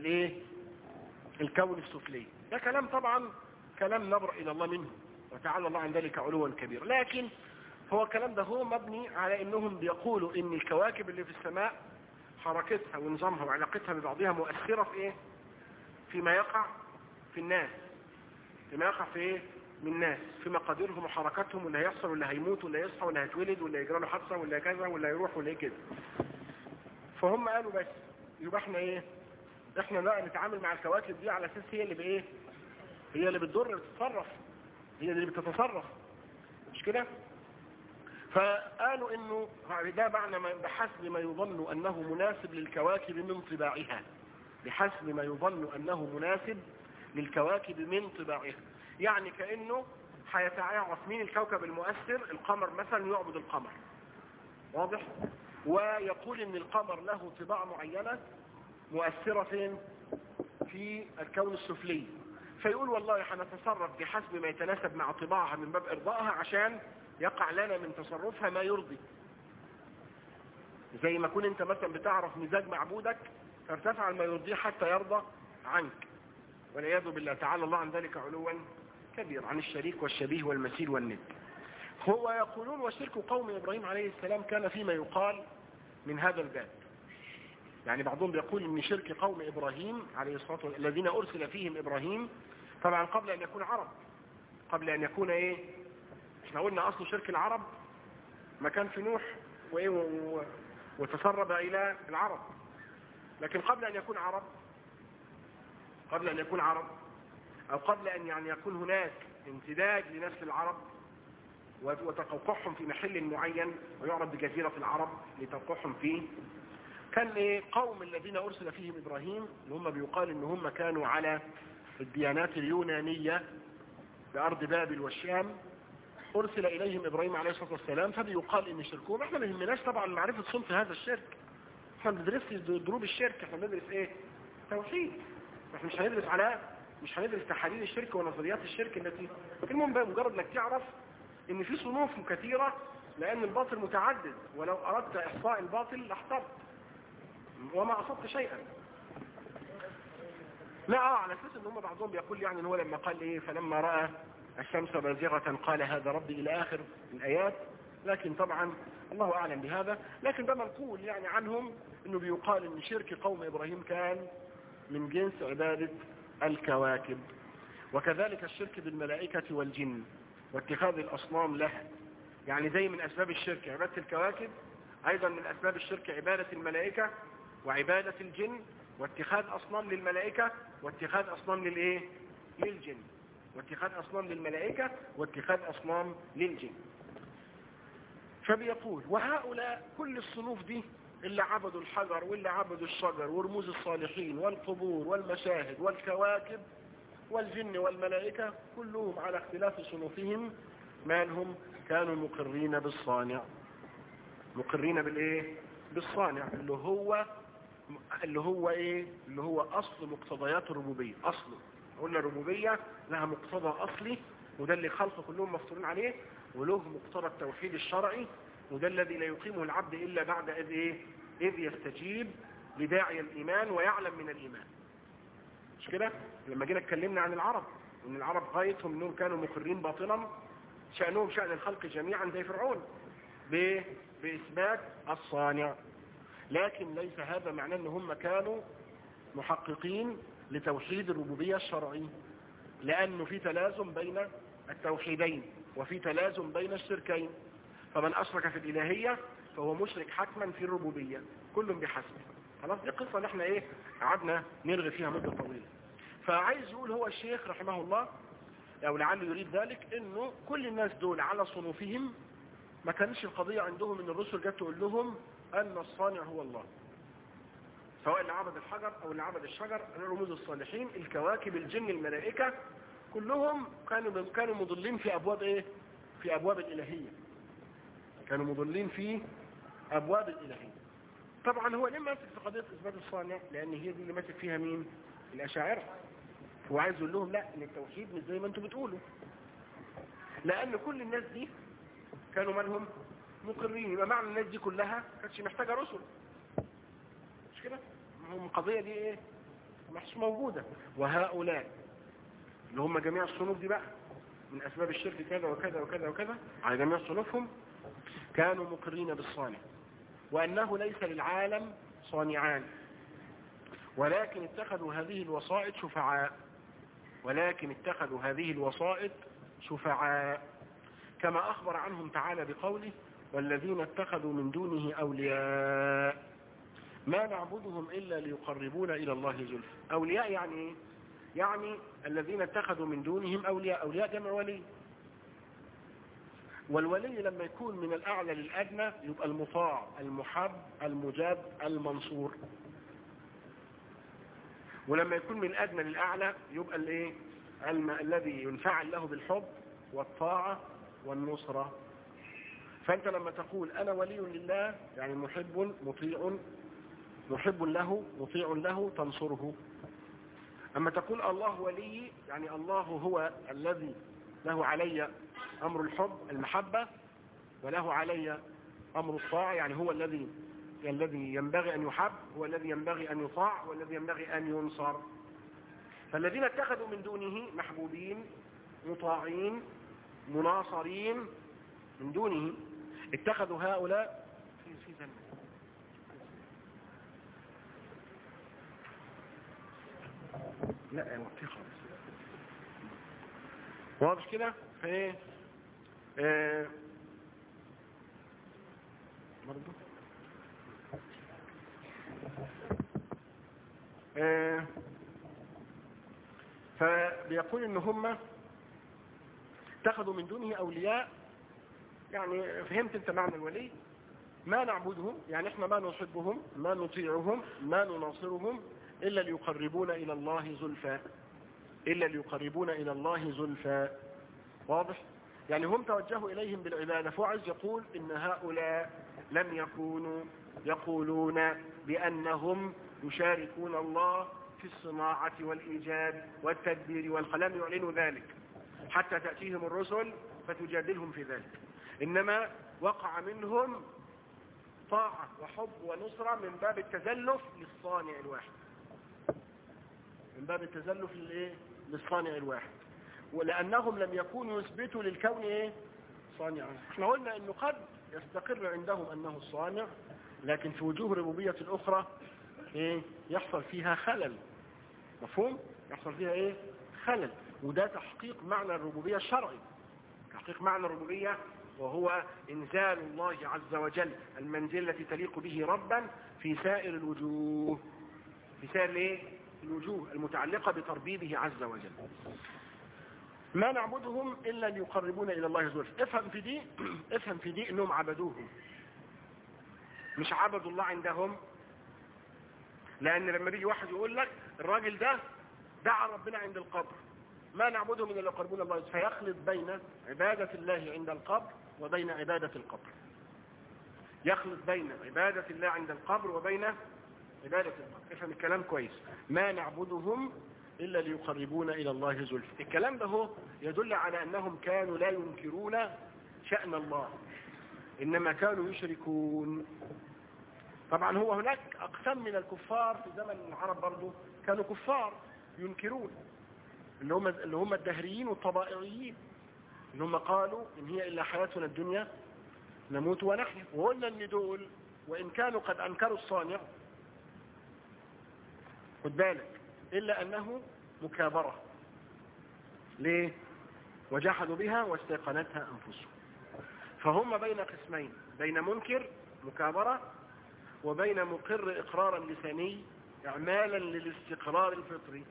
الكون السفلي. ده كلام طبعا كلام نبرأ الى الله منه وتعالى الله عن ذلك علوا كبيرا، لكن هو الكلام ده هو مبني على انهم بيقولوا ان الكواكب اللي في السماء حركتها ونظامها وعلاقتها ببعضها مؤثرة في فيما يقع في الناس، فيما يقع في من الناس، في مقاديرهم وحركاتهم، واللي هيحصل واللي هيموت واللي هيصحى واللي هيتولد واللي هيجرى له حادثه واللي كذا واللي هيروح واللي كده. فهم قالوا بس يبقى احنا بقى نتعامل مع الكواكب دي على اساس هي اللي بتضر بتتصرف، هي اللي بتتصرف، مش كده؟ فقالوا انه ده معنى بحسب ما يظن انه مناسب للكواكب من طباعها، بحسب ما يظن انه مناسب للكواكب من طباعها. يعني كأنه هيتعرف مين الكوكب المؤثر. القمر مثلا يعبد القمر، واضح؟ ويقول ان القمر له طباع معينة مؤثرة في الكون السفلي، فيقول والله هنتصرف بحسب ما يتناسب مع طباعها من باب ارضائها عشان يقع لنا من تصرفها ما يرضي. زي ما كنت انت مثلا بتعرف مزاج معبودك فارتفع ما يرضيه حتى يرضى عنك، والعياذ بالله تعالى الله عن ذلك علوا كبير، عن الشريك والشبيه والمثيل والند. هو يقولون وشرك قوم إبراهيم عليه السلام كان فيما يقال من هذا الباب. يعني بعضهم بيقول ان شرك قوم إبراهيم عليه الصلاة والسلام الذين أرسل فيهم إبراهيم، طبعا قبل أن يكون عرب، قبل أن يكون احنا قلنا أصل شرك العرب ما كان في نوح وتسرب إلى العرب، لكن قبل أن يكون عرب أو قبل أن يعني يكون هناك امتداد لنسل العرب وتقوقعهم في محل معين ويعرف بجزيرة العرب لتوقعهم فيه، كان قوم الذين أرسل فيهم إبراهيم اللي هم بيقال إن هم كانوا على الديانات اليونانية بأرض بابل والشام، أرسل إليهم إبراهيم عليه الصلاة والسلام، فبيقال إن شركهم. احنا ما يهمناش طبعا معرفة صنف هذا الشرك، احنا بندرس دروب الشرك، احنا بندرس توحيد، احنا مش هندرس تحاليل الشرك ونظريات الشرك التي المهم بقى مجرد انك تعرف ان في صنوف كثيرة، لان الباطل متعدد، ولو اردت احصاء الباطل لاحصرت وما اصبت شيئا. لا على اساس ان هم بعضهم بيقول يعني ان هو لما قال ايه فلما رأى الشمس بازغة قال هذا ربي الى اخر الايات، لكن طبعا الله اعلم بهذا. لكن ده منقول يعني عنهم انه بيقال ان شرك قوم ابراهيم كان من جنس عبادة الكواكب، وكذلك الشرك بالملائكة والجن واتخاذ الاصنام لها. يعني زي من اسباب الشرك عبادة الكواكب، ايضا من اسباب الشرك عبادة الملائكة وعبادة الجن واتخاذ اصنام للملائكة واتخاذ اصنام للايه للجن، واتخاذ اصنام للملائكة واتخاذ اصنام للجن. فبيقول وهؤلاء كل الصنوف دي اللي عبدوا الحجر واللي عبدوا الشجر ورموز الصالحين والقبور والمشاهد والكواكب والجن والملائكة كلهم على اختلاف صنوفهم مالهم كانوا مقرين بالصانع. مقرين بالايه بالصانع اللي هو ايه اللي هو اصل مقتضيات الربوبية. اصله قلنا الربوبية لها مقتضى اصلي وده اللي خلقه كلهم مفطورين عليه، وله مقتضى التوحيد الشرعي وده الذي لا يقيمه العبد الا بعد اذ يستجيب لداعي الايمان ويعلم من الايمان. مش كده؟ لما جينا اتكلمنا عن العرب ان العرب غايتهم انهم كانوا مقرين باطنا شأنهم شأن الخلق جميعا زي فرعون بإثبات الصانع، لكن ليس هذا معناه ان هم كانوا محققين لتوحيد الربوبية الشرعي، لأنه في تلازم بين التوحيدين وفي تلازم بين الشركين. فمن أشرك في الإلهية فهو مشرك حتما في الربوبية، كل بحسبه. خلاص دي قصة نحن قعدنا نرغي فيها مدة طويلة. فعايز يقول هو الشيخ رحمه الله أو لعله يريد ذلك انه كل الناس دول على صنوفهم ما كانش القضية عندهم ان الرسل جت تقول لهم ان الصانع هو الله، سواء اللي عبد الحجر او اللي عبد الشجر، رموز الصالحين، الكواكب، الجن، الملائكة، كلهم كانوا مضلين في ابواب في ابواب الالهية. كانوا مضلين في ابواب الالهية. طبعا هو ليه ماسك في قضية اثبات الصانع؟ لان هي دي اللي ماسك فيها مين؟ الاشاعرة. هو عايز يقول لهم لا ان التوحيد مش زي ما انتم بتقولوا، لان كل الناس دي كانوا منهم مقرين، يبقى معنى الناس دي كلها كانتش محتاجة رسل. مش كده؟ هم القضية دي مش موجودة. وهؤلاء اللي هم جميع الصنوف دي بقى من اسباب الشرك كذا وكذا وكذا وكذا على جميع صنوفهم كانوا مقرين بالصانع، وانه ليس للعالم صانعان ولكن اتخذوا هذه الوسائط شفعاء كما أخبر عنهم تعالى بقوله والذين اتخذوا من دونه أولياء ما نعبدهم إلا ليقربونا إلى الله زلفى. أولياء يعني إيه؟ يعني الذين اتخذوا من دونهم أولياء جمع ولي، والولي لما يكون من الأعلى للأدنى يبقى المطاع المحب المجاب المنصور، ولما يكون من الأدنى للأعلى يبقى الذي ينفعل له بالحب والطاعة والنصرة. فأنت لما تقول أنا ولي لله يعني محب له مطيع له تنصره. أما تقول الله ولي يعني الله هو الذي له علي أمر المحبة وله علي أمر الطاعة، يعني هو الذي ينبغي أن يحب، هو الذي ينبغي أن يطاع، هو الذي ينبغي أن ينصر. فالذين اتخذوا من دونه محبوبين مطاعين مناصرين من دونه اتخذوا هؤلاء في ذنب. لا يا وقتي خالص واضح كده. فايه برضو فبيقول ان هم اتخذوا من دونه اولياء، يعني فهمت انت معنى الولي؟ ما نعبدهم يعني احنا ما نحبهم ما نطيعهم ما نناصرهم الا ليقربونا الى الله زلفى. واضح؟ يعني هم توجهوا اليهم بالعبادة. فعايز يقول ان هؤلاء لم يكونوا يقولون بانهم يشاركون الله في الصناعة والإيجاد والتدبير والقلم، يعلنوا ذلك حتى تأتيهم الرسل فتجادلهم في ذلك، إنما وقع منهم طاعة وحب ونصرة من باب التزلف للصانع الواحد. من باب التزلف للصانع الواحد، ولأنهم لم يكونوا يثبتوا للكون صانعا. احنا قلنا انه قد يستقر عندهم انه الصانع، لكن في وجوه الربوبية الاخرى يحصل فيها خلل. مفهوم؟ يحصل فيها خلل، وده تحقيق معنى الربوبية الشرعي، تحقيق معنى الربوبية، وهو إنزال الله عز وجل المنزلة التي تليق به ربا في سائر الوجوه، في سائر الوجوه المتعلقة بتربيبه عز وجل. ما نعبدهم إلا ليقربونا إلى الله زلفى. افهم في دي إنهم عبدوهم، مش عبدوا الله عندهم. لأن لما بيجي واحد يقول لك الراجل ده دعا ربنا عند القبر، ما نعبدهم إلا ليقربونا الله زلفى، فيخلط بين عبادة الله عند القبر وبين عبادة القبر، يخلط بين عبادة الله عند القبر وبين عبادة القبر. افهم الكلام كويس. ما نعبدهم إلا ليقربونا إلى الله زلفى، الكلام ده هو يدل على أنهم كانوا لا ينكرون شأن الله، إنما كانوا يشركون. طبعا هو هناك أقسام من الكفار في زمن العرب برضو كانوا كفار ينكرون، اللي هم الدهريين والطبائعيين، اللي هم قالوا إن هي إلا حياتنا الدنيا نموت ونحيا. وقلنا ان دول وإن كانوا قد أنكروا الصانع، خد بالك، إلا أنه مكابرة. ليه؟ وجحدوا بها واستيقنتها أنفسهم. فهم بين قسمين، بين منكر مكابرة وبين مقر إقرارا لساني إعمالا للاستقرار الفطري.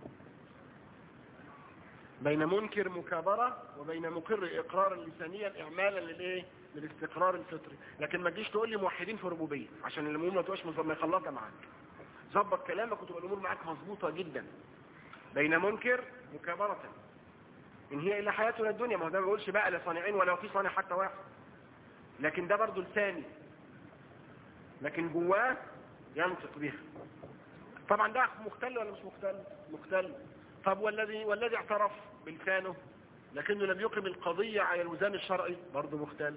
بين منكر مكابرة وبين مقر إقرارا لسانيا إعمالا للاستقرار الفطري. لكن ما تجيش تقول لي موحدين في ربوبية، عشان الأمور ما تبقاش مخلطة معاك. ظبط كلامك وتبقى الأمور معاك مظبوطة جدا. بين منكر مكابرة إن هي إلا حياتنا الدنيا، ما هو ده ما بيقولش بقى لا صانعين ولا في صانع حتى واحد، لكن ده برضو لساني، لكن جواه ينطق بها. طبعا ده مختل ولا مش مختل؟ مختل. طب والذي اعترف بلسانه لكنه لم يقم القضية على الوزان الشرعي برضو مختل.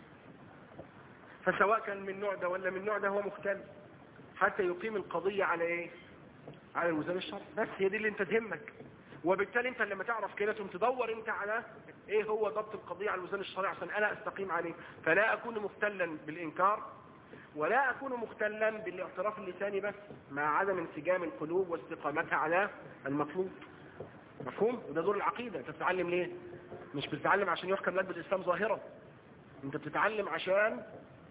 فسواء كان من النوع ده ولا من النوع ده هو مختل، حتى يقيم القضية على على الوزان الشرعي. بس هي دي اللي انت تهمك. وبالتالي انت لما تعرف كده تدور انت على هو ضبط القضية على الوزان الشرعي عشان انا استقيم عليه، فلا اكون مختلا بالانكار ولا اكون مختلا بالاعتراف اللساني بس، مع عدم انسجام القلوب واستقامتها على المطلوب. مفهوم؟ وده دور العقيدة. انت بتتعلم ليه؟ مش بتتعلم عشان يحكم لك بالاسلام ظاهرا، انت بتتعلم عشان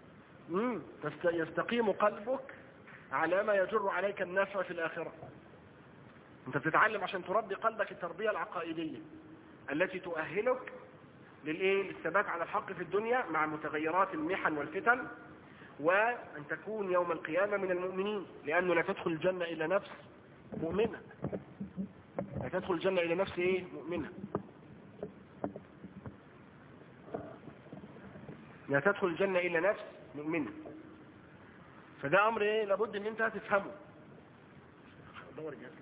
يستقيم قلبك على ما يجر عليك النفع في الآخرة. انت بتتعلم عشان تربي قلبك التربية العقائدية التي تؤهلك للثبات على الحق في الدنيا مع متغيرات المحن والفتن، وأن تكون يوم القيامة من المؤمنين. لأنه لا تدخل الجنة إلى نفس مؤمنة، لا تدخل الجنة إلى نفس مؤمنة، لا تدخل الجنة إلى نفس مؤمنة. فده أمر لابد أن أنت تفهمه. دور جهاز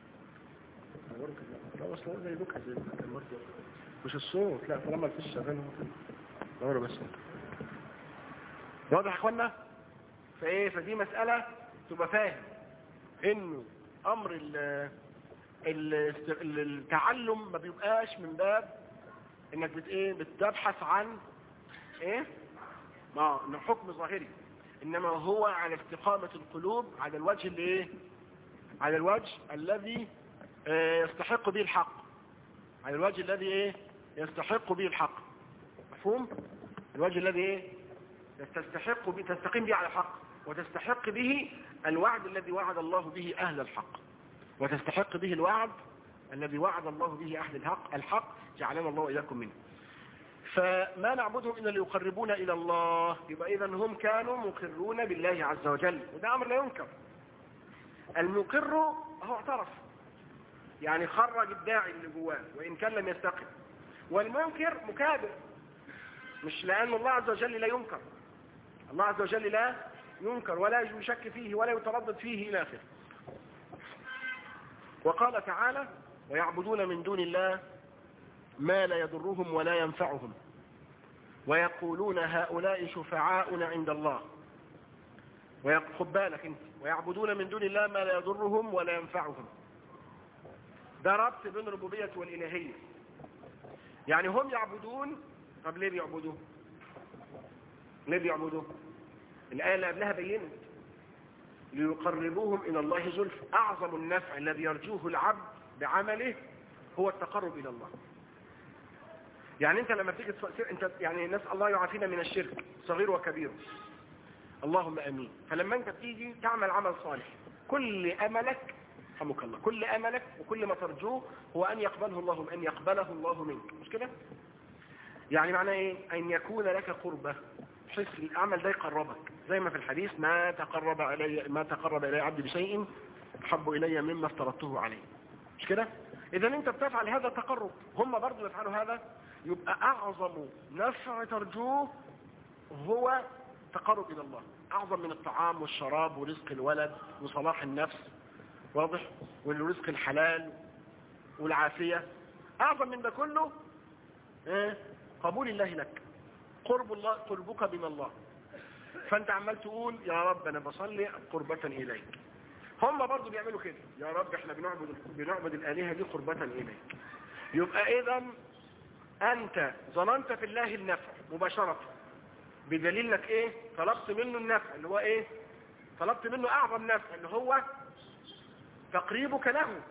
لا أصلا زي لوكا زي مش الصوت، لا طالما الفيش شغال دور بس. واضح يا اخوانا؟ فدي مسألة تبقى فاهم انه امر التعلم ما بيبقاش من باب انك بتبحث عن حكم ظاهري، انما هو على استقامة القلوب على الوجه على الوجه الذي يستحق به الحق، على الوجه الذي يستحق به الحق. مفهوم؟ الوجه الذي تستقيم به على الحق، وتستحق به الوعد الذي وعد الله به أهل الحق، وتستحق به الوعد الذي وعد الله به أهل الحق جعلنا الله وإياكم منه. فما نعبدهم إلا ليقربونا إلى الله. يبقى إذن هم كانوا مقرون بالله عز وجل، وده أمر لا ينكر. المقر هو اعترف، يعني خرج الداعي اللي جواه وإن كان لم يستقم. والمنكر مكابر، مش لأن الله عز وجل لا ينكر، الله عز وجل لا ينكر ولا يشك فيه ولا يتردد فيه إلى آخره. وقال تعالى: ويعبدون من دون الله ما لا يضرهم ولا ينفعهم ويقولون هؤلاء شفعاؤنا عند الله. خد بالك انت، ويعبدون من دون الله ما لا يضرهم ولا ينفعهم ده ربط بين الربوبية والإلهية. يعني هم يعبدون. طب ليه بيعبدوا؟ ليه بيعبدوا؟ الآية اللي قبلها بينت ليقربوهم إلى الله زلفى. أعظم النفع الذي يرجوه العبد بعمله هو التقرب إلى الله. يعني أنت لما تيجي أنت يعني نسأل الله يعافينا من الشرك صغير وكبير، اللهم أمين. فلما أنت تيجي تعمل عمل صالح كل أملك، رحمك الله، كل أملك وكل ما ترجوه هو أن يقبله الله منك، مش كده؟ يعني معناه إيه؟ أن يكون لك قربة، حس العمل ده يقربك، زي ما في الحديث ما تقرب إلي عبدي بشيء أحب إلي مما افترضته عليه، مش كده؟ إذا أنت بتفعل هذا تقرب، هم برضو يفعلوا هذا، يبقى أعظم نفع ترجوه هو تقرب إلى الله، أعظم من الطعام والشراب ورزق الولد وصلاح النفس، واضح؟ والرزق الحلال والعافية. أعظم من ده كله قبول الله لك، قربك من الله. فأنت عمال تقول يا رب أنا بصلي قربة إليك. هم برضو بيعملوا كده، يا رب احنا بنعبد الآلهة دي قربة إليك. يبقى إذا أنت ظننت في الله النفع مباشرة بدليل لك إيه؟ طلبت منه النفع اللي هو إيه؟ طلبت منه أعظم نفع اللي هو تقريبك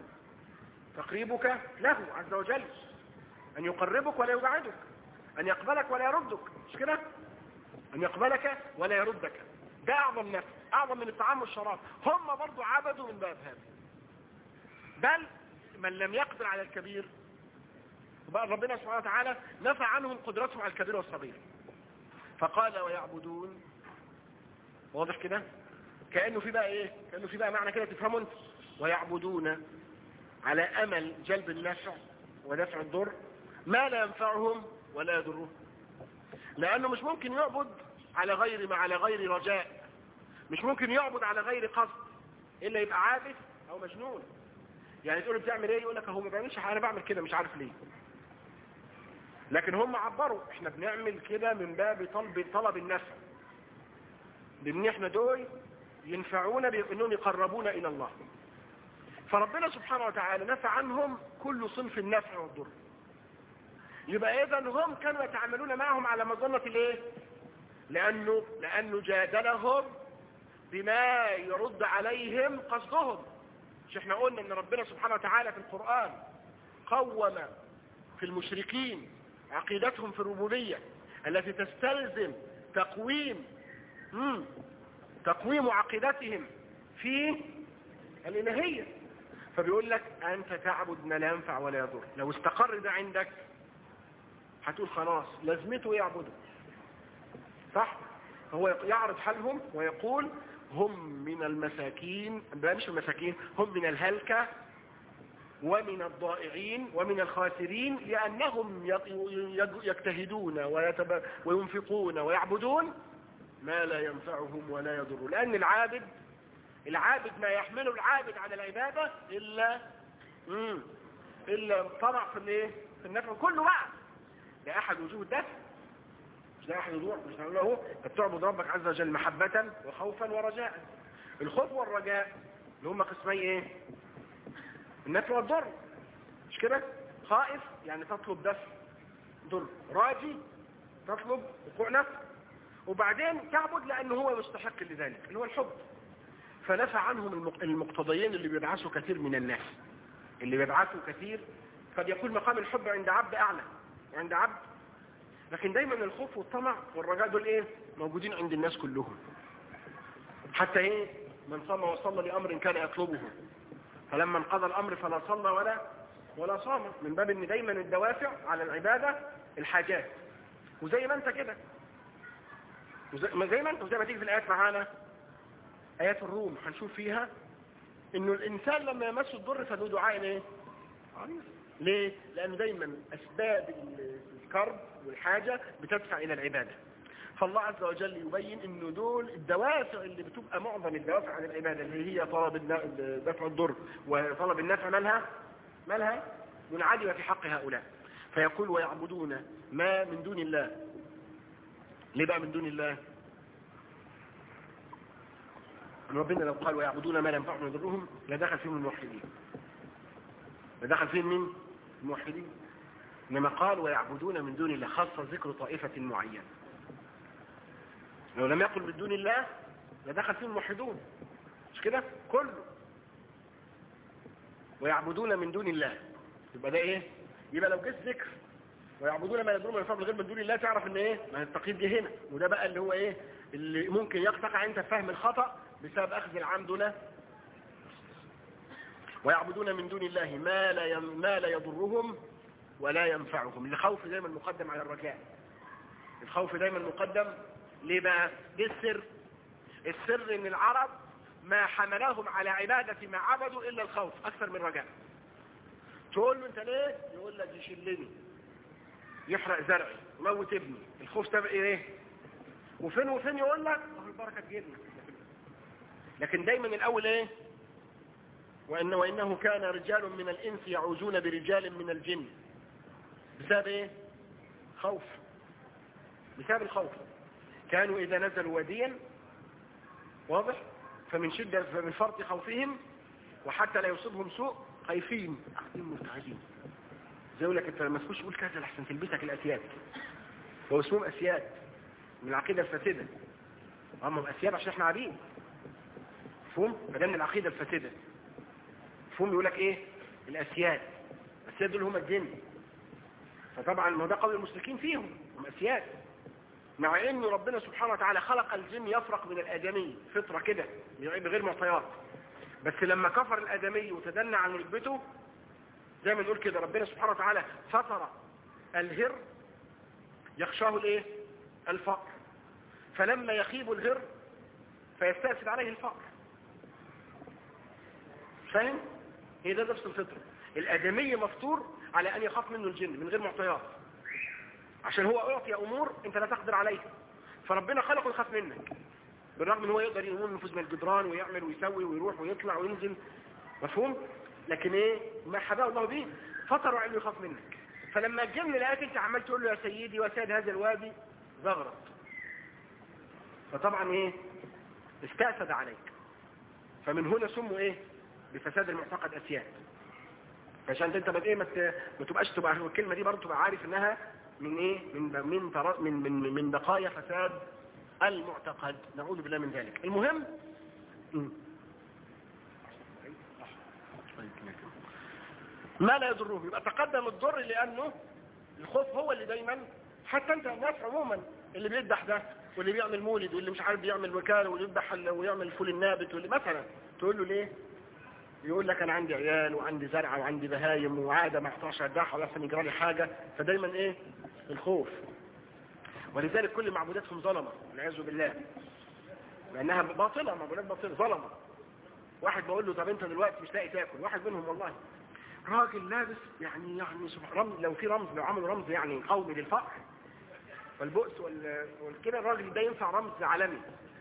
له عز وجل، أن يقربك ولا يبعدك، أن يقبلك ولا يردك، مش كده؟ أن يقبلك ولا يردك، ده أعظم نفع، أعظم من الطعام والشراب. هم برضو عبدوا من باب هذا. بل من لم يقدر على الكبير بقى ربنا سبحانه وتعالى نفى عنهم قدرتهم على الكبير والصغير، فقال ويعبدون. واضح كده؟ كأنه في بقى ايه؟ كأنه في بقى معنى كده تفهموا انت. ويعبدون على امل جلب النفع ودفع الضر ما لا ينفعهم ولا يضرهم، لانه مش ممكن يعبد على غير رجاء، مش ممكن يعبد على غير قصد، الا يبقى عابث او مجنون. يعني تقول له بتعمل ايه؟ يقول لك هو ما بيعملش حاجه، انا بعمل كده مش عارف ليه. لكن هم عبروا احنا بنعمل كده من باب طلب النفع، بان احنا دول ينفعونا بانهم يقربونا الى الله. فربنا سبحانه وتعالى نفى عنهم كل صنف النفع والضر. يبقى اذا هم كانوا يتعاملون معهم على مظنة الايه؟ لانه جادلهم بما يرد عليهم قصدهم. مش احنا قلنا ان ربنا سبحانه وتعالى في القرآن قوم في المشركين عقيدتهم في الربوبية التي تستلزم تقويم عقيدتهم في الإلهية. فبيقول لك أنت تعبد ما لا ينفع ولا يضر. لو استقر ده عندك هتقول خلاص لازمته يعبده، صح؟ هو يعرض حالهم ويقول هم من المساكين، مش المساكين، هم من الهلكة ومن الضائعين ومن الخاسرين، لأنهم يجتهدون وينفقون ويعبدون ما لا ينفعهم ولا يضر. لأن العابد ما يحمله العابد على العبادة إلا طمع في النفع كله بقى. ده أحد وجوه الدفع، مش ده أحد وجوه، مش هنقول له تعبد ربك عز وجل محبة وخوفا ورجاء. الخوف والرجاء اللي هم قسمي ايه؟ النفع والضر، مش كده؟ خائف يعني تطلب دفع ضر، راجي تطلب وقوع نفع، وبعدين تعبد لأنه هو مستحق لذلك اللي هو الحب. فنفى عنهم المقتضيين اللي بيبعثوا كثير من الناس، اللي بيبعثوا كثير قد يكون مقام الحب عند عبد أعلى عند عبد، لكن دايما الخوف والطمع والرجاء دول ايه؟ موجودين عند الناس كلهم. حتى ايه؟ من صام وصلى لأمر كان يطلبه فلما انقضى الأمر فلا صلى ولا صام، من باب ان دايما الدوافع على العبادة الحاجات. وزي ما انت كده وزي ما تيجي في الآيات معانا آيات الروم هنشوف فيها انه الإنسان لما يمس الضر فله دعاء ايه؟ ليه؟ لأنه دايما أسباب الكرب والحاجة بتدفع إلى العبادة. فالله عز وجل يبين انه دول الدوافع اللي بتبقى معظم الدوافع عن العبادة اللي هي طلب دفع الضر وطلب النفع مالها منعدمة في حق هؤلاء. فيقول ويعبدون ما من دون الله. ليه بقى من دون الله؟ ربنا لو قال ويعبدون ما لا ينفعهم ويضرهم لدخل فيهم الموحدين، فدخل فيه مين؟ الموحدين. إنما قال ويعبدون من دون الله، خاصة ذكر طائفة معينة. لو لم يقل من دون الله لدخل فيه الموحدون، مش كده؟ كله ويعبدون من دون الله، يبقى ده ايه؟ يبقى لو جه ذكر ويعبدون ما يدرون من الفضل غير من دون الله، تعرف ان ايه؟ ما التقييد جه هنا، وده بقى اللي هو ايه؟ اللي ممكن يقطع انت فهم الخطأ بسبب اخذ العام دون. ويعبدون من دون الله ما لا يضرهم ولا ينفعهم. الخوف دايما مقدم على الرجاء. الخوف دايما مقدم. ليه بقى؟ دي السر ان العرب ما حملهم على عبادة ما عبدوا الا الخوف اكثر من الرجاء. تقول له انت ليه؟ يقول لك يشلني، يحرق زرعي، يموت ابني. الخوف تبقى ايه؟ وفين يقول لك البركة تجيبنا. لكن دايما الاول ايه؟ وانه كان رجال من الانس يعوذون برجال من الجن. بسبب ايه؟ خوف. بسبب الخوف. كانوا اذا نزلوا واديا، واضح، فمن فرط خوفهم وحتى لا يصيبهم سوء خايفين قاعدين مرتعدين. زي يقول لك انت لما تخش قول كذا لحسن تلبسك الاسياد. هو اسمهم اسياد من العقيده الفاسده. هم اسياد عشان احنا عبيد. مفهوم؟ فده من العقيده الفاسده. مفهوم؟ يقول لك ايه؟ الاسياد دول هم الجن. فطبعا ما ده قول المشركين فيهم، هم اسياد. مع انه ربنا سبحانه وتعالى خلق الجن يفرق من الادمي فطره كده بغير معطيات. بس لما كفر الادمي وتدنى عن رتبته، زي ما نقول كده، ربنا سبحانه وتعالى فطر الهر يخشاه الايه؟ الفقر. فلما يخيب الهر فيستأسد عليه الفقر. فاهم؟ هي ده نفس الفطره. الادمي مفطور على ان يخاف منه الجن من غير معطيات، عشان هو اعطي امور انت لا تقدر عليها. فربنا خلقه يخاف منك، بالرغم ان هو يقدر يقوم نفوذ من الجدران ويعمل ويسوي ويروح ويطلع وينزل. مفهوم؟ لكن ايه؟ ما حباه الله به فطر علمه يخاف منك. فلما الجن لقاك انت عمال تقول له يا سيدي وسيد هذا الوادي، زغرط. فطبعا ايه؟ استأسد عليك. فمن هنا سموا ايه؟ بفساد المعتقد اسياد. عشان انت بقى ايه ما تبقى الكلمه دي برضه تبقى عارف انها من ايه؟ من بقايا فساد المعتقد. نعوذ بالله من ذلك. المهم ما لا يضرهم. يبقى تقدم الضر لانه الخوف هو اللي دايما، حتى انت الناس عموما اللي بيذبح ده واللي بيعمل مولد واللي مش عارف بيعمل وكاله واللي يذبح ويعمل فول النابت واللي مثلا تقول له ليه؟ يقول لك انا عندي عيال وعندي زرعه وعندي بهايم وعاده ما احتاجش اذبح ولا يجرى لي حاجه. فدايما ايه؟ الخوف. ولذلك كل معبوداتهم ظلمه والعياذ بالله، لانها باطله، معبودات باطله ظلمه. واحد بقول له طب انت دلوقتي مش لاقي تاكل، واحد منهم والله راجل لابس يعني رمز، لو في رمز، لو عملوا رمز يعني قومي للفقر والبؤس والكده، الراجل ده ينفع رمز عالمي.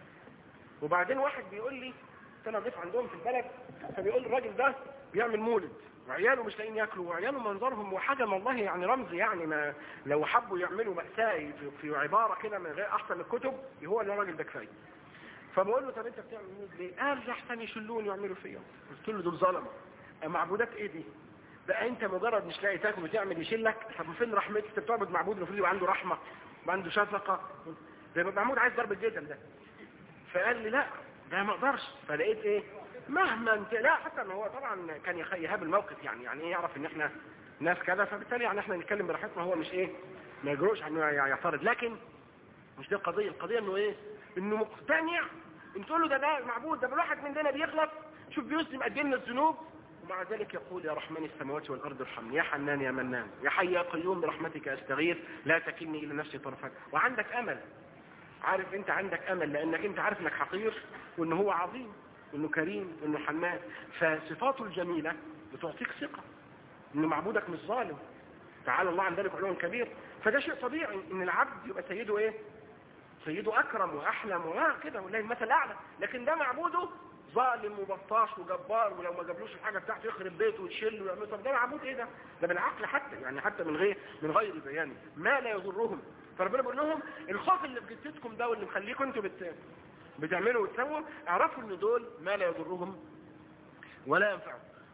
وبعدين واحد بيقول لي انا ضيف عندهم في البلد، فبيقول الراجل ده بيعمل مولد وعياله مش لاقيين ياكلوا، وعياله منظرهم وحاجه والله يعني رمز، يعني ما لو حبوا يعملوا مأساة في عباره كده من غير احسن الكتب هو اللي الراجل ده كفايه. فبقول له طب انت بتعمل مولد ليه؟ قال احسن يشلون ويعملوا فيا. قلت له دول ظلمه. معبودات ايه دي؟ بقى انت مجرد مش لاقي تاكل وتعمل يشيلك. طب فين رحمتك؟ انت بتعبد معبود المفروض يبقى عنده رحمه وعنده شفقه. ده محمود عايز ضرب الجزم ده. فقال لي لا ده ما اقدرش. فلقيت ايه؟ مهما انت لا، حتى ان هو طبعا كان يهاب الموقف، يعني ايه، يعرف ان احنا ناس كذا، فبالتالي يعني احنا نتكلم براحتنا، هو مش ايه، ما يجروش انه يعترض. لكن مش دي القضيه. القضيه انه ايه؟ انه مقتنع. انت تقول له ده معبود، ده الواحد مننا بيغلط، شوف بيسلم قد ايه من الذنوب، ومع ذلك يقول يا رحمن السماوات والارض ارحمني، يا حنان يا منان، يا حي يا قيوم برحمتك استغيث لا تكلني الى نفسي طرفا. وعندك امل، عارف انت عندك امل لانك انت عارف انك حقير وانه هو عظيم وانه كريم وانه حنان. فصفاته الجميله بتعطيك ثقه ان معبودك مش ظالم، تعالى الله عن ذلك علوا كبير. فده شيء طبيعي ان العبد يبقى سيده ايه؟ سيده اكرم واحلم وكده ولله المثل الاعلى. لكن ده معبوده ظالم وبطاش وجبار، ولو ما جابلوش الحاجه بتاعته يخرب بيته ويشيل ويعمل. طب ده معبود ايه ده؟ ده بالعقل حتى، يعني حتى من غير بيان ما لا يضرهم. فربنا بيقول لهم الخوف اللي في جدتكم ده واللي مخليكم انتوا بتعملوا وتسووا، اعرفوا ان دول ما لا يضرهم ولا ينفعهم.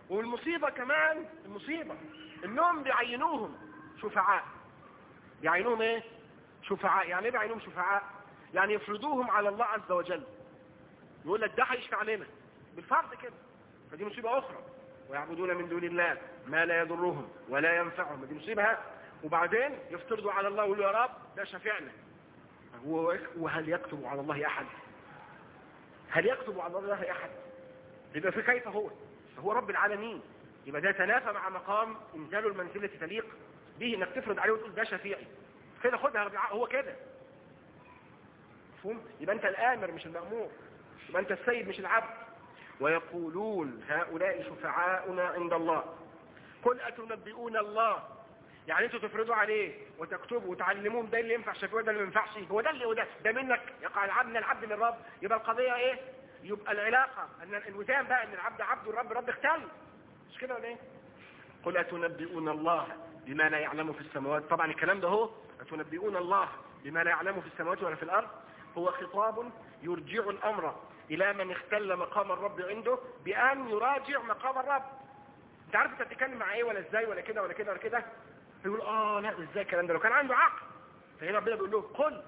والمصيبة كمان، المصيبة انهم بيعينوهم شفعاء. بيعينوهم ايه؟ شفعاء. يعني ايه بيعينوهم شفعاء؟ يعني يفرضوهم على الله عز وجل، يقول لك ده هيشفع لنا بالفرض كده. فدي مصيبة اخرى. ويعبدون من دون الله ما لا يضرهم ولا ينفعهم، دي مصيبة. وبعدين يفترضوا على الله ويقولوا يا رب ده شفيعنا. وهل يكتب على الله احد؟ هل يكتب على الله احد؟ يبقى في كيف هو رب العالمين. يبقى ده تنافى مع مقام انزال المنزلة تليق به، انك تفرض عليه وتقول ده شفيعي كده، خدها ربيعاء، هو كده. مفهوم؟ يبقى انت الامر مش المأمور، يبقى انت السيد مش العبد. ويقولون هؤلاء شفعاؤنا عند الله قل أتنبئون الله. يعني انتوا تفرضوا عليه وتكتبوا وتعلموهم ده اللي ينفع شفيع وده اللي ما ينفعش، هو ده اللي ده منك يقع العبد من العبد للرب. يبقى القضية ايه؟ يبقى العلاقة ان الوتام بقى ان العبد عبد والرب رب اختل، مش كده ولا ايه؟ قل أتنبئون الله بما لا يعلم في السماوات. طبعا الكلام ده هو أتنبئون الله بما لا يعلم في السماوات ولا في الأرض هو خطاب يرجع الأمر إلى من اختل مقام الرب عنده بأن يراجع مقام الرب. انت عارف انت بتتكلم مع ايه ولا ازاي ولا كده ولا كده ولا كده؟ يقول لا ازاي الكلام ده لو كان عنده عقل. فهنا ربنا بيقول له قل،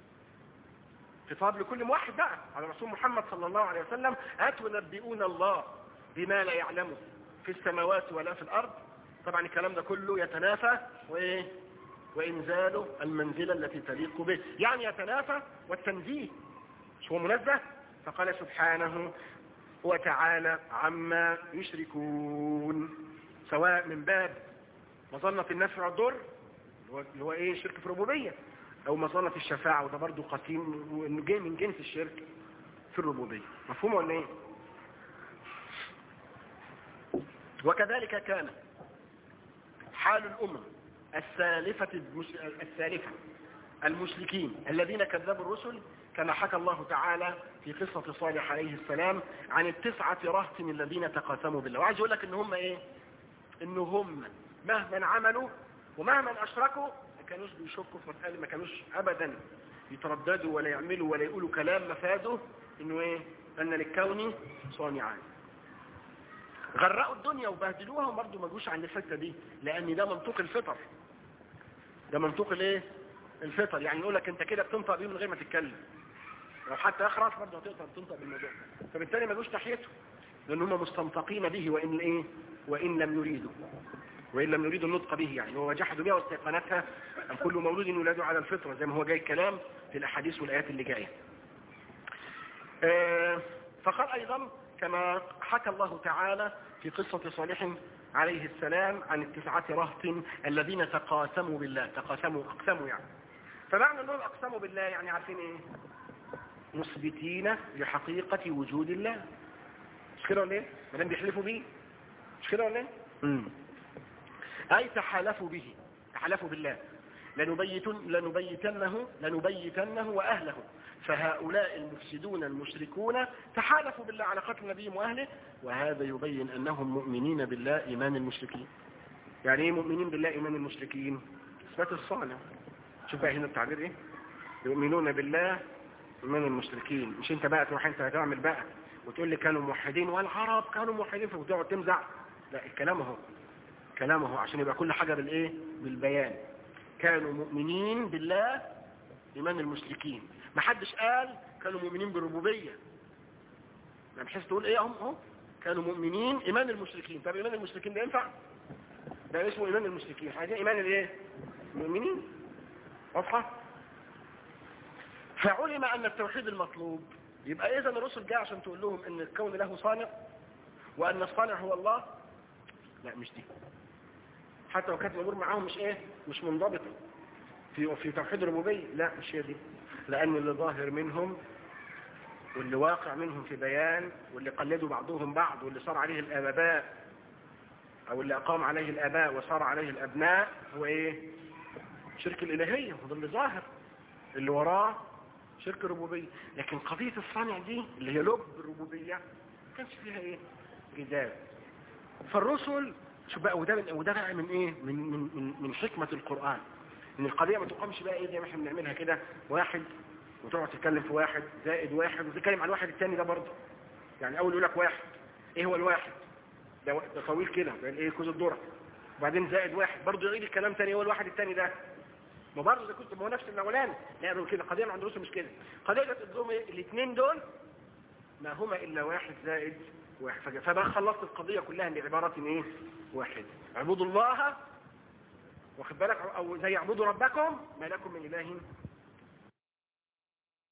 خطاب لكل واحد بقى على رسول محمد صلى الله عليه وسلم، أتنبئون الله بما لا يعلمه في السماوات ولا في الأرض. طبعا الكلام ده كله يتنافى وإنزال المنزلة التي تليق به، يعني يتنافى والتنزيه مش هو منزه. فقال سبحانه وتعالى عما يشركون، سواء من باب مظنة النفع والضر اللي هو ايه شرك في الربوبية، او مظنة الشفاعة وده برضه قسيم وانه جاي من جنس الشرك في الربوبية. مفهوم ولا ايه؟ وكذلك كان حال الأمم السالفة المشركين الذين كذبوا الرسل، كما حكى الله تعالى في قصة صالح عليه السلام عن 9 رهط الذين تقاسموا بالله. وعايز يقول لك ان هم ايه؟ ان هم مهما عملوا ومهما اشركوا ما كانوش بيشكوا في مسألة، ما كانوش ابدا يترددوا ولا يعملوا ولا يقولوا كلام مفاده انه ايه؟ ان للكون صانعان. غرقوا الدنيا وبهدلوها وبرضه ما جوش عند الحته دي، لان ده منطوق الفطر. ده منطوق الايه؟ الفطر. يعني يقول لك انت كده بتنطق بيه من غير ما تتكلم، لو حتى اخرس برضه هتقدر تنطق بالموضوع، فبالتالي ما جوش ناحيته لان هم مستنطقين به وان ايه؟ وان لم يريدوا النطق به، يعني هو جحدوا بها واستيقنتها ام كل مولود يولد على الفطره، زي ما هو جاي الكلام في الاحاديث والايات اللي جايه. فقال ايضا كما حكى الله تعالى في قصة صالح عليه السلام عن 9 رهط الذين تقاسموا بالله. أقسموا يعني، فمعنى أنهم أقسموا بالله يعني عارفين إيه؟ مثبتين لحقيقة وجود الله، مش كده ولا إيه؟ ما دام بيحلفوا به، مش كده ولا إيه؟ أي تحالفوا به، تحالفوا بالله، لنبيتنه وأهله. فهؤلاء المفسدون المشركون تحالفوا بالله على قتل نبيهم وأهله، وهذا يبين أنهم مؤمنين بالله إيمان المشركين. يعني ايه مؤمنين بالله إيمان المشركين؟ إثبات الصانع. شوف بقى هنا التعبير ايه؟ يؤمنون بالله إيمان المشركين. مش انت بقى تروح انت هتعمل بقى وتقول لي كانوا موحدين والعرب كانوا موحدين وتقعد تمزع. لا، الكلام اهو عشان يبقى كل حاجة بالايه؟ بالبيان. كانوا مؤمنين بالله إيمان المشركين. ما حدش قال كانوا مؤمنين بالربوبية، ما بحيث تقول ايه هم كانوا مؤمنين إيمان المشركين. طب إيمان المشركين ده ينفع؟ ده اسمه إيمان المشركين، عايزين إيمان الايه؟ المؤمنين. واضحة؟ فعلم أن التوحيد المطلوب. يبقى إذا الرسل جاء عشان تقول لهم إن الكون له صانع وأن الصانع هو الله. لا، مش دي. حتى لو كانت الأمور معاهم مش منضبطة في توحيد الربوبية، لا مش هي دي. لأن اللي ظاهر منهم واللي واقع منهم في بيان واللي قلدوا بعضهم بعض واللي صار عليه الآباء أو اللي أقام عليه الآباء وصار عليه الأبناء هو إيه؟ شرك الإلهية. وده اللي ظاهر، اللي وراه شرك الربوبية. لكن قضية الصانع دي اللي هي لب الربوبية ما كانش فيها إيه؟ جدال. فالرسل شو بقى، وده بقى من إيه؟ من حكمة القرآن، ان القضية ما تقامش بقى ايه زي ما احنا بنعملها كده، واحد وتقعد تتكلم في 1 زائد 1 وتتكلم على الواحد الثاني ده برضه. يعني اول يقول لك 1، ايه هو الواحد؟ ده طويل كده يعني ايه كوز الذره، وبعدين زائد واحد برضه يعيد الكلام تاني هو الواحد التاني ده، ما برضه اذا كنت ما هو نفس الاولاني. يعني كده قضيه عند الرسل مش كده، قضيه قدام الاثنين دول ما هما الا واحد زائد واحد، فبقى خلصت القضيه كلها بعباره ايه واحد. اعبدوا الله واخد بالك، او زي اعبدوا ربكم ما لكم من اله